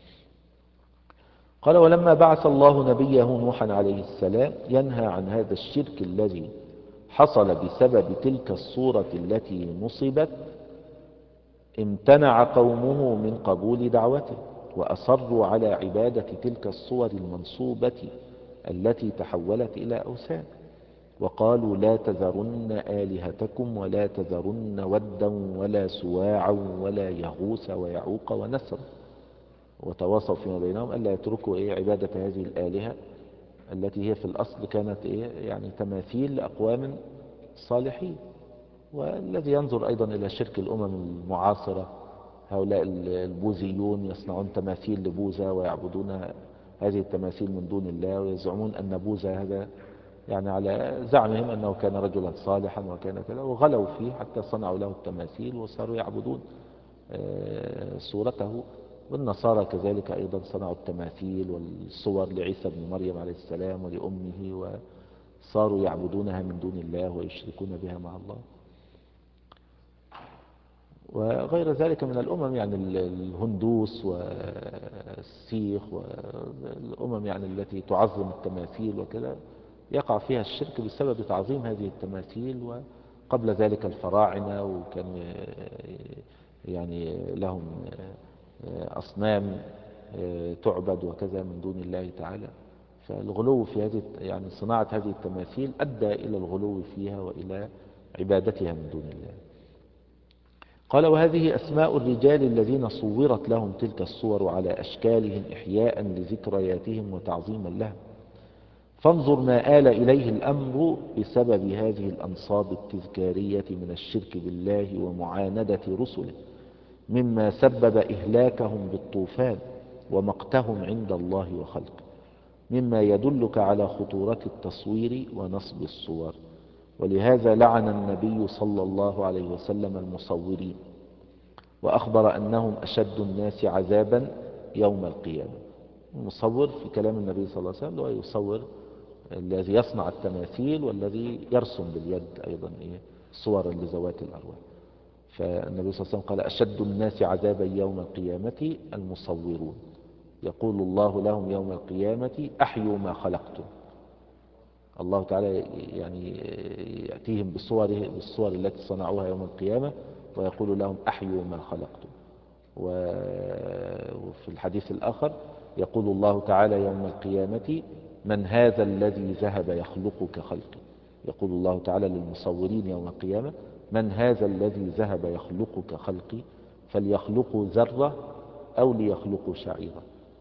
قال: ولما بعث الله نبيه نوحا عليه السلام ينهى عن هذا الشرك الذي حصل بسبب تلك الصورة التي نصبت، امتنع قومه من قبول دعوته، وأصروا على عبادة تلك الصور المنصوبة التي تحولت إلى أوثان، وقالوا: لا تذرن آلهتكم ولا تذرن ودا ولا سواعا ولا يغوث ويعوق ونسر، وتواصوا فيما بينهم ألا يتركوا إيه عبادة هذه الآلهة التي هي في الأصل كانت إيه يعني تماثيل لأقوام صالحين. والذي ينظر أيضا إلى شرك الأمم المعاصرة، هؤلاء البوذيون يصنعون تماثيل لبوذا ويعبدون هذه التماثيل من دون الله، ويزعمون أن بوذا هذا يعني على زعمهم أنه كان رجلا صالحا وكان كذا، وغلوا فيه حتى صنعوا له التماثيل وصاروا يعبدون صورته. والنصارى كذلك أيضا صنعوا التماثيل والصور لعيسى بن مريم عليه السلام ولأمه، وصاروا يعبدونها من دون الله ويشركون بها مع الله. وغير ذلك من الأمم، يعني الهندوس والسيخ والأمم يعني التي تعظم التماثيل وكذا، يقع فيها الشرك بسبب تعظيم هذه التماثيل. وقبل ذلك الفراعنة وكانوا يعني لهم أصنام تعبد وكذا من دون الله تعالى. فالغلو في هذه يعني صناعة هذه التماثيل أدى إلى الغلو فيها وإلى عبادتها من دون الله. قال: وهذه أسماء الرجال الذين صورت لهم تلك الصور على أشكالهم إحياء لذكرياتهم وتعظيما لها، فانظر ما آل إليه الأمر بسبب هذه الأنصاب التذكارية من الشرك بالله ومعاندة رسله، مما سبب إهلاكهم بالطوفان ومقتهم عند الله وخلقه، مما يدلك على خطورة التصوير ونصب الصور. ولهذا لعن النبي صلى الله عليه وسلم المصورين، وأخبر أنهم أشد الناس عذابا يوم القيامة. المصور في كلام النبي صلى الله عليه وسلم هو يصور الذي يصنع التماثيل والذي يرسم باليد أيضا صورا لذوات الأرواح. فالنبي صلى الله عليه وسلم قال: أشد الناس عذابا يوم القيامة المصورون، يقول الله لهم يوم القيامة: أحيوا ما خلقتم. الله تعالى يعني يأتيهم بصوره بالصور التي صنعوها يوم القيامة ويقول لهم: أحيوا ما خلقتم. وفي الحديث الآخر يقول الله تعالى يوم القيامة: من هذا الذي ذهب يخلق كخلقي. يقول الله تعالى للمصورين يوم القيامة: من هذا الذي ذهب يخلق كخلقي، فليخلقوا ذرة أو ليخلقوا شعيرة.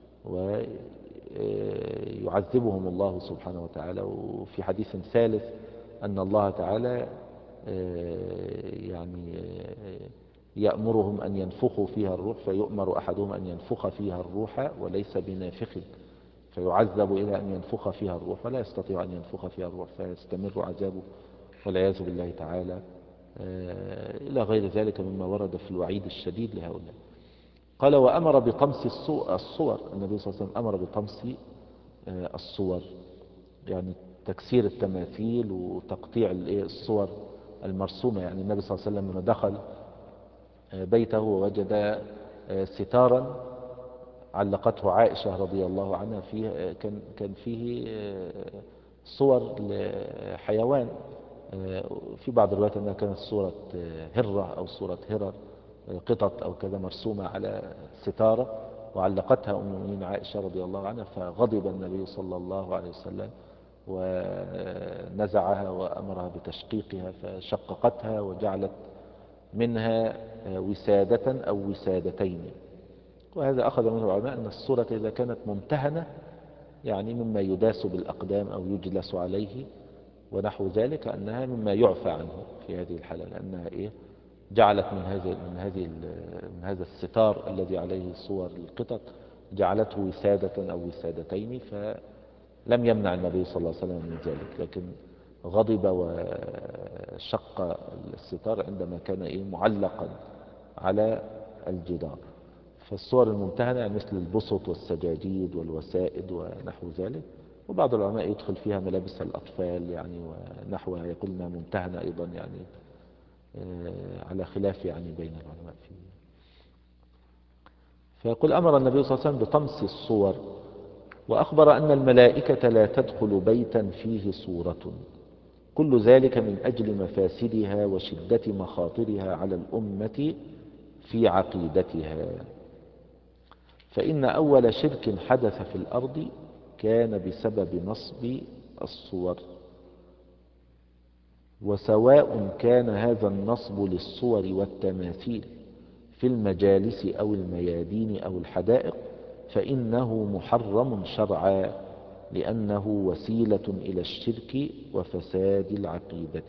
ويعذبهم الله سبحانه وتعالى. وفي حديث ثالث أن الله تعالى يعني يأمرهم أن ينفخوا فيها الروح، فيؤمر أحدهم أن ينفخ فيها الروح وليس بنافخ، فيعذب إلى أن ينفخ فيها الروح ولا يستطيع أن ينفخ فيها الروح، فيستمر عذابه والعياذ بالله تعالى، إلى غير ذلك مما ورد في الوعيد الشديد لهؤلاء. قال: وأمر بطمس الصور. النبي صلى الله عليه وسلم أمر بطمس الصور، يعني تكسير التماثيل وتقطيع الصور المرسومة. يعني النبي صلى الله عليه وسلم لما دخل بيته ووجد ستارا علقته عائشة رضي الله عنها فيه، كان كان فيه صور لحيوان، في بعض الروايات أنها كانت صورة هرة أو صورة هرر، قطط أو كذا مرسومة على ستارة وعلقتها أم المؤمنين عائشة رضي الله عنها. فغضب النبي صلى الله عليه وسلم ونزعها وأمرها بتشقيقها، فشققتها وجعلت منها وسادة أو وسادتين. وهذا أخذ منه العلماء أن الصورة إذا كانت ممتهنة، يعني مما يداس بالأقدام أو يجلس عليه ونحو ذلك، أنها مما يعفى عنه في هذه الحالة، لأنها إيه جعلت من هذه من هذه من هذا الستار الذي عليه صور القطط جعلته وسادة أو وسادتين، فلم يمنع النبي صلى الله عليه وسلم من ذلك، لكن غضب وشق الستار عندما كان إيه معلقا على الجدار. فالصور الممتهنة يعني مثل البسط والسجاجيد والوسائد ونحو ذلك. وبعض العلماء يدخل فيها ملابس الأطفال يعني ونحوها، يقول انها ممتهنة أيضا يعني، آه، على خلاف يعني بين العلماء فيه. فيقول أمر النبي صلى الله عليه وسلم بطمس الصور، وأخبر أن الملائكة لا تدخل بيتا فيه صورة، كل ذلك من أجل مفاسدها وشدة مخاطرها على الأمة في عقيدتها. فإن أول شرك حدث في الأرض كان بسبب نصب الصور، وسواء كان هذا النصب للصور والتماثيل في المجالس أو الميادين أو الحدائق فإنه محرم شرعا، لأنه وسيلة إلى الشرك وفساد العقيدة.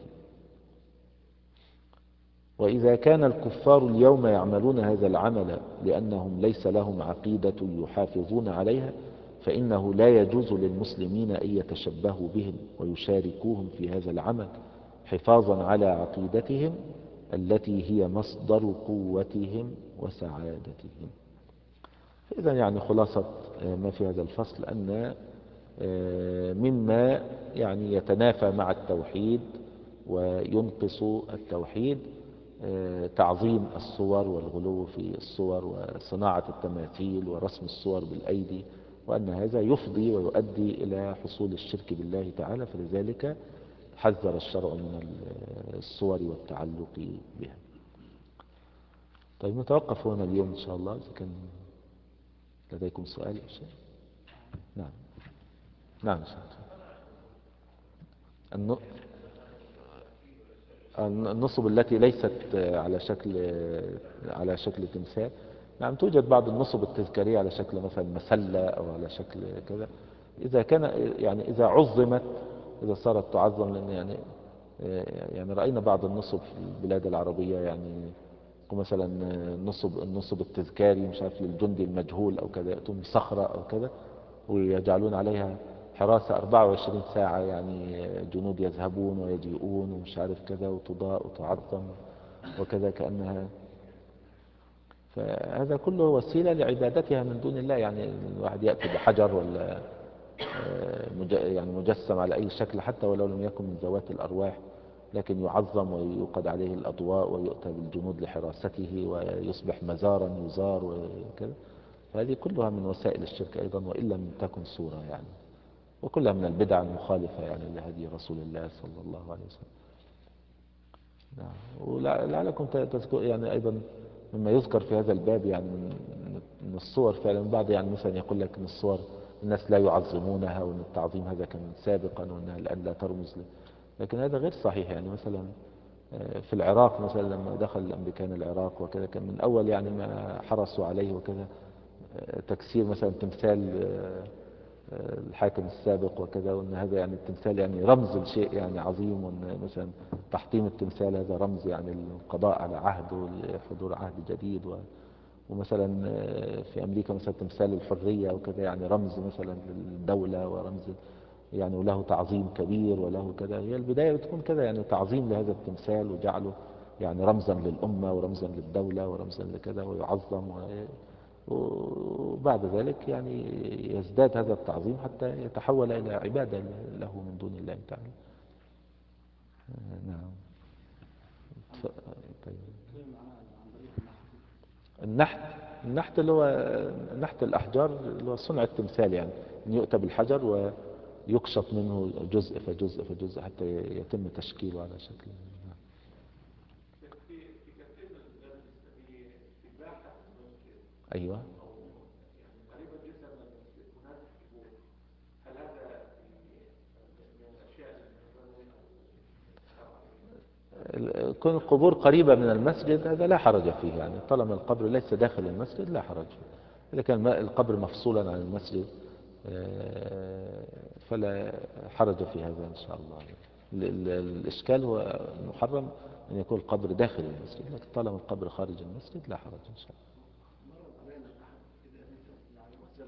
وإذا كان الكفار اليوم يعملون هذا العمل لأنهم ليس لهم عقيدة يحافظون عليها، فإنه لا يجوز للمسلمين أن يتشبهوا بهم ويشاركوهم في هذا العمل حفاظا على عقيدتهم التي هي مصدر قوتهم وسعادتهم. إذا يعني خلاصة ما في هذا الفصل أن مما يعني يتنافى مع التوحيد وينقص التوحيد تعظيم الصور والغلو في الصور وصناعة التماثيل ورسم الصور بالأيدي، وأن هذا يفضي ويؤدي إلى حصول الشرك بالله تعالى، فلذلك حذر الشرع من الصور والتعلق بها. طيب نتوقف هنا اليوم إن شاء الله، إذا كان لديكم سؤال أو شيء. نعم نعم إن شاء الله. النصب التي ليست على شكل على شكل تمثال، نعم توجد بعض النصب التذكارية على شكل مثلا مسلة أو على شكل كذا، إذا كان يعني إذا عظمت، إذا صارت تعظم، لأن يعني يعني رأينا بعض النصب في البلاد العربية يعني مثلا النصب النصب التذكاري مش عارف للجندي المجهول أو كذا، يأتون بصخرة أو كذا ويجعلون عليها حراسة أربعة وعشرين ساعة، يعني جنود يذهبون ويجيئون ومش عارف كذا، وتضاء وتعظم وكذا كأنها. فهذا كله وسيلة لعبادتها من دون الله، يعني الواحد يأتي بحجر ولا يعني مجسم على أي شكل حتى ولو لم يكن من ذوات الأرواح، لكن يعظم ويوقد عليه الأضواء ويؤتى بالجنود لحراسته ويصبح مزارا يزار وكذا. فهذه كلها من وسائل الشرك أيضا، وإن لم تكن صورة يعني، وكلها من البدع المخالفة يعني لهدي رسول الله صلى الله عليه وسلم. نعم. ولعلكم تذكر يعني أيضا مما يذكر في هذا الباب يعني من الصور فعلا، بعض يعني مثلا يقول لك ان الصور الناس لا يعظمونها، وان التعظيم هذا كان سابقا وانها الآن لا ترمز له، لكن هذا غير صحيح. يعني مثلا في العراق مثلا لما دخل الأمريكان العراق وكذا، كان من أول يعني ما حرصوا عليه وكذا تكسير مثلا تمثال الحاكم السابق وكذا، وان هذا يعني التمثال يعني رمز لشيء يعني عظيم، وان مثلا تحطيم التمثال هذا رمز يعني القضاء على عهد وحضور عهد جديد و ومثلا في أمريكا مثلا تمثال الحرية وكذا، يعني رمز مثلا للدولة ورمز يعني وله تعظيم كبير وله كذا. هي البداية بتكون كذا، يعني تعظيم لهذا التمثال وجعله يعني رمزا للأمة ورمزا للدولة ورمزا لكذا ويعظم، وبعد ذلك يعني يزداد هذا التعظيم حتى يتحول إلى عبادة له من دون الله تعالى. نعم. طيب. النحت النحت اللي هو نحت الأحجار، اللي هو صنع التمثال، يعني أن يؤتى بالحجر ويقشط منه جزء فجزء فجزء حتى يتم تشكيله على شكل. أيوة. كون القبور قريبة من المسجد هذا لا حرج فيه، يعني طالما القبر ليس داخل المسجد لا حرج فيه. إذا كان القبر مفصولا عن المسجد فلا حرج في هذا إن شاء الله. الإشكال هو المحرم أن يكون القبر داخل المسجد، لكن طالما القبر خارج المسجد لا حرج إن شاء الله.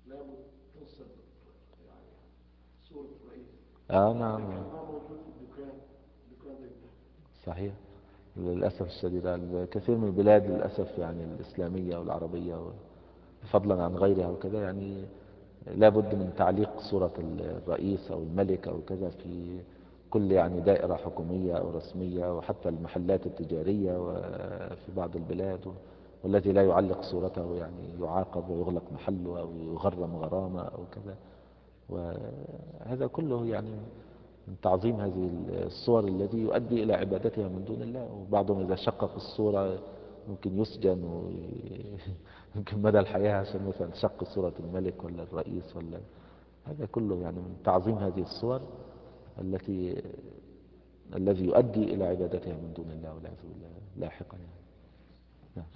لابد توصل يعني صورة رئيس. آه نعم. لكن ما موجود في الدكان، الدكان ده ينتهي. صحيح. للأسف الشديد كثير من البلاد للأسف يعني الإسلامية والعربية فضلا عن غيرها وكذا يعني لا بد من تعليق صورة الرئيس أو الملك أو كذا في كل يعني دائرة حكومية أو رسمية، وحتى المحلات التجارية وفي بعض البلاد، والذي لا يعلق صورته يعني يعاقب ويغلق محله أو يغرم غرامة أو كذا. وهذا كله يعني من تعظيم هذه الصور الذي يؤدي إلى عبادتها من دون الله. وبعضهم إذا شقق الصورة ممكن يسجن ويمكن مدى الحياة عشان مثلا شق صورة الملك ولا الرئيس ولا. هذا كله يعني من تعظيم هذه الصور التي الذي يؤدي إلى عبادتها من دون الله والعياذ بالله لاحقا يعني. نعم.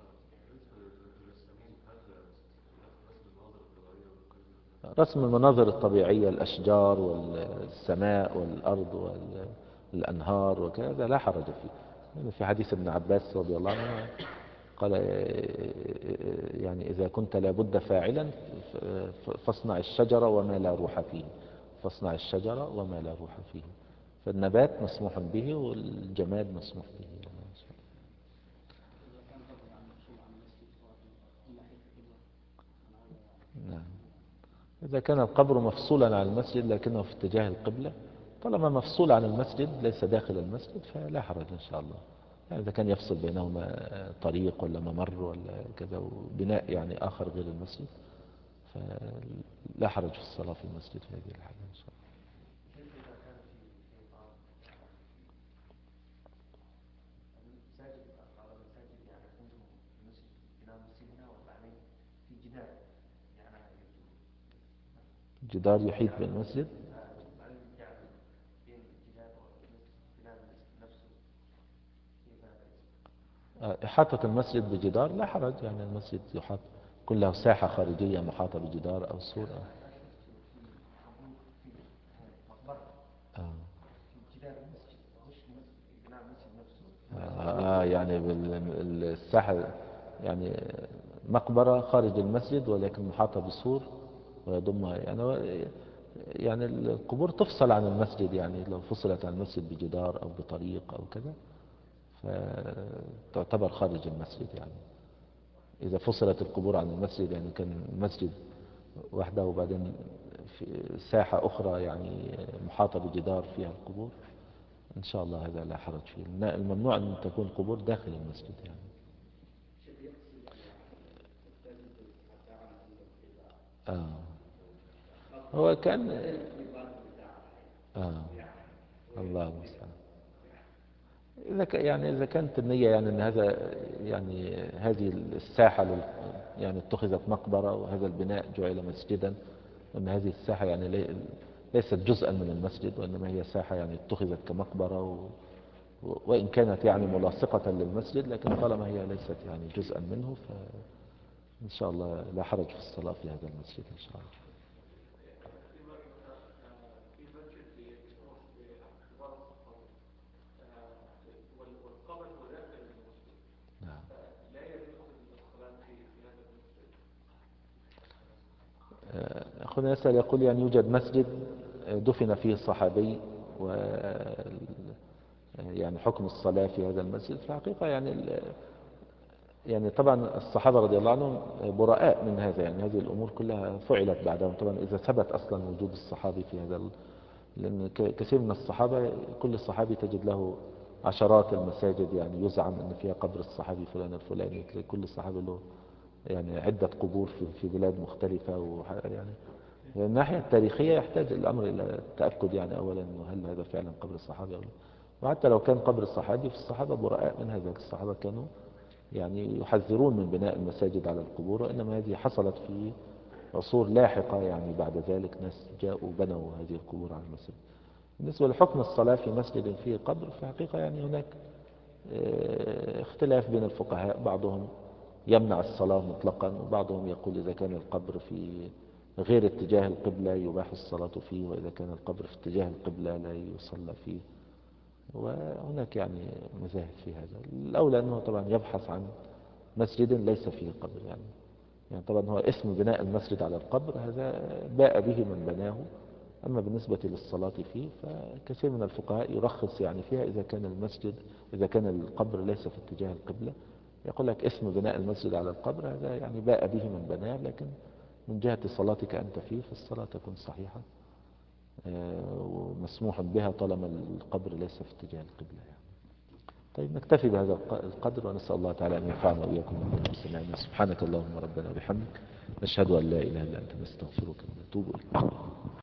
رسم المناظر الطبيعية، الأشجار والسماء والأرض والأنهار وكذا لا حرج فيه. يعني في حديث ابن عباس رضي الله عنه قال يعني إذا كنت لابد فاعلا فاصنع الشجرة وما لا روح فيه، فاصنع الشجرة وما لا روح فيه. فالنبات مسموح به والجماد مسموح به. نعم. إذا كان القبر مفصولا عن المسجد لكنه في اتجاه القبلة، طالما مفصول عن المسجد ليس داخل المسجد فلا حرج إن شاء الله. يعني إذا كان يفصل بينهما طريق ولا ممر ولا كذا وبناء يعني آخر غير المسجد فلا حرج في الصلاة في المسجد في هذه الحالة إن شاء الله. جدار يحيط بالمسجد. إحاطة المسجد بجدار لا حرج، يعني المسجد يحاط كله ساحة خارجية محاطة بجدار أو سور. آه. آه يعني بالساحة يعني مقبرة خارج المسجد ولكن محاطة بسور ويضمها يعني. يعني القبور تفصل عن المسجد، يعني لو فصلت عن المسجد بجدار أو بطريق أو كذا فتعتبر خارج المسجد. يعني إذا فصلت القبور عن المسجد يعني كان المسجد وحده وبعدين في ساحة أخرى يعني محاطة بجدار فيها القبور إن شاء الله هذا لا حرج فيه. الممنوع أن تكون قبور داخل المسجد يعني. آه. هو كان آه. الله المستعان. إذا ك... يعني إذا كانت النية يعني أن هذا يعني هذه الساحة لل... يعني اتخذت مقبرة وهذا البناء جعل مسجدا، وأن هذه الساحة يعني لي... ليست جزءا من المسجد وإنما هي ساحة يعني اتخذت كمقبرة و... وإن كانت يعني ملاصقة للمسجد لكن طالما هي ليست يعني جزءا منه فإن شاء الله لا حرج في الصلاة في هذا المسجد إن شاء الله. نعم. أخونا يسأل يقول يعني يوجد مسجد دفن فيه الصحابي و يعني حكم الصلاة في هذا المسجد في الحقيقة يعني يعني طبعا الصحابة رضي الله عنهم براء من هذا، يعني هذه الأمور كلها فعلت بعدهم طبعا إذا ثبت أصلا وجود الصحابي في هذا ال... لأن كثير من الصحابة كل صحابي تجد له عشرات المساجد يعني يزعم أن فيها قبر الصحابي فلان الفلاني، كل صحابي له يعني عدة قبور في في بلاد مختلفة وح... يعني من الناحية التاريخية يحتاج الأمر إلى التأكد يعني أولا أنه هل هذا فعلا قبر الصحابي أو لا. وحتى لو كان قبر الصحابي فالصحابة براء من هذا، الصحابة كانوا يعني يحذرون من بناء المساجد على القبور، وإنما هذه حصلت في عصور لاحقة يعني بعد ذلك ناس جاءوا بنوا هذه القبور على المسجد. بالنسبة لحكم الصلاة في مسجد فيه قبر في حقيقة يعني هناك اختلاف بين الفقهاء، بعضهم يمنع الصلاة مطلقا وبعضهم يقول إذا كان القبر في غير اتجاه القبلة يباح الصلاة فيه، وإذا كان القبر في اتجاه القبلة لا يصلى فيه. وهناك يعني مذاهب في هذا. الأولى أنه طبعا يبحث عن مسجد ليس فيه قبر يعني يعني طبعا هو اسم بناء المسجد على القبر هذا باء به من بناه. أما بالنسبة للصلاة فيه فكثير من الفقهاء يرخص يعني فيها إذا كان المسجد إذا كان القبر ليس في اتجاه القبلة، يقول لك اسم بناء المسجد على القبر هذا يعني باء به من بناه، لكن من جهة صلاتك أنت فيه فالصلاة تكون صحيحة آه، ومسموح بها طالما القبر ليس في اتجاه القبلة يعني. طيب نكتفي بهذا الق- القدر، ونسأل الله تعالى أن ينفعنا وإياكم بما سمعنا. سبحانك اللهم ربنا وبحمدك، نشهد أن لا إله إلا أنت، نستغفرك ونتوب إليك.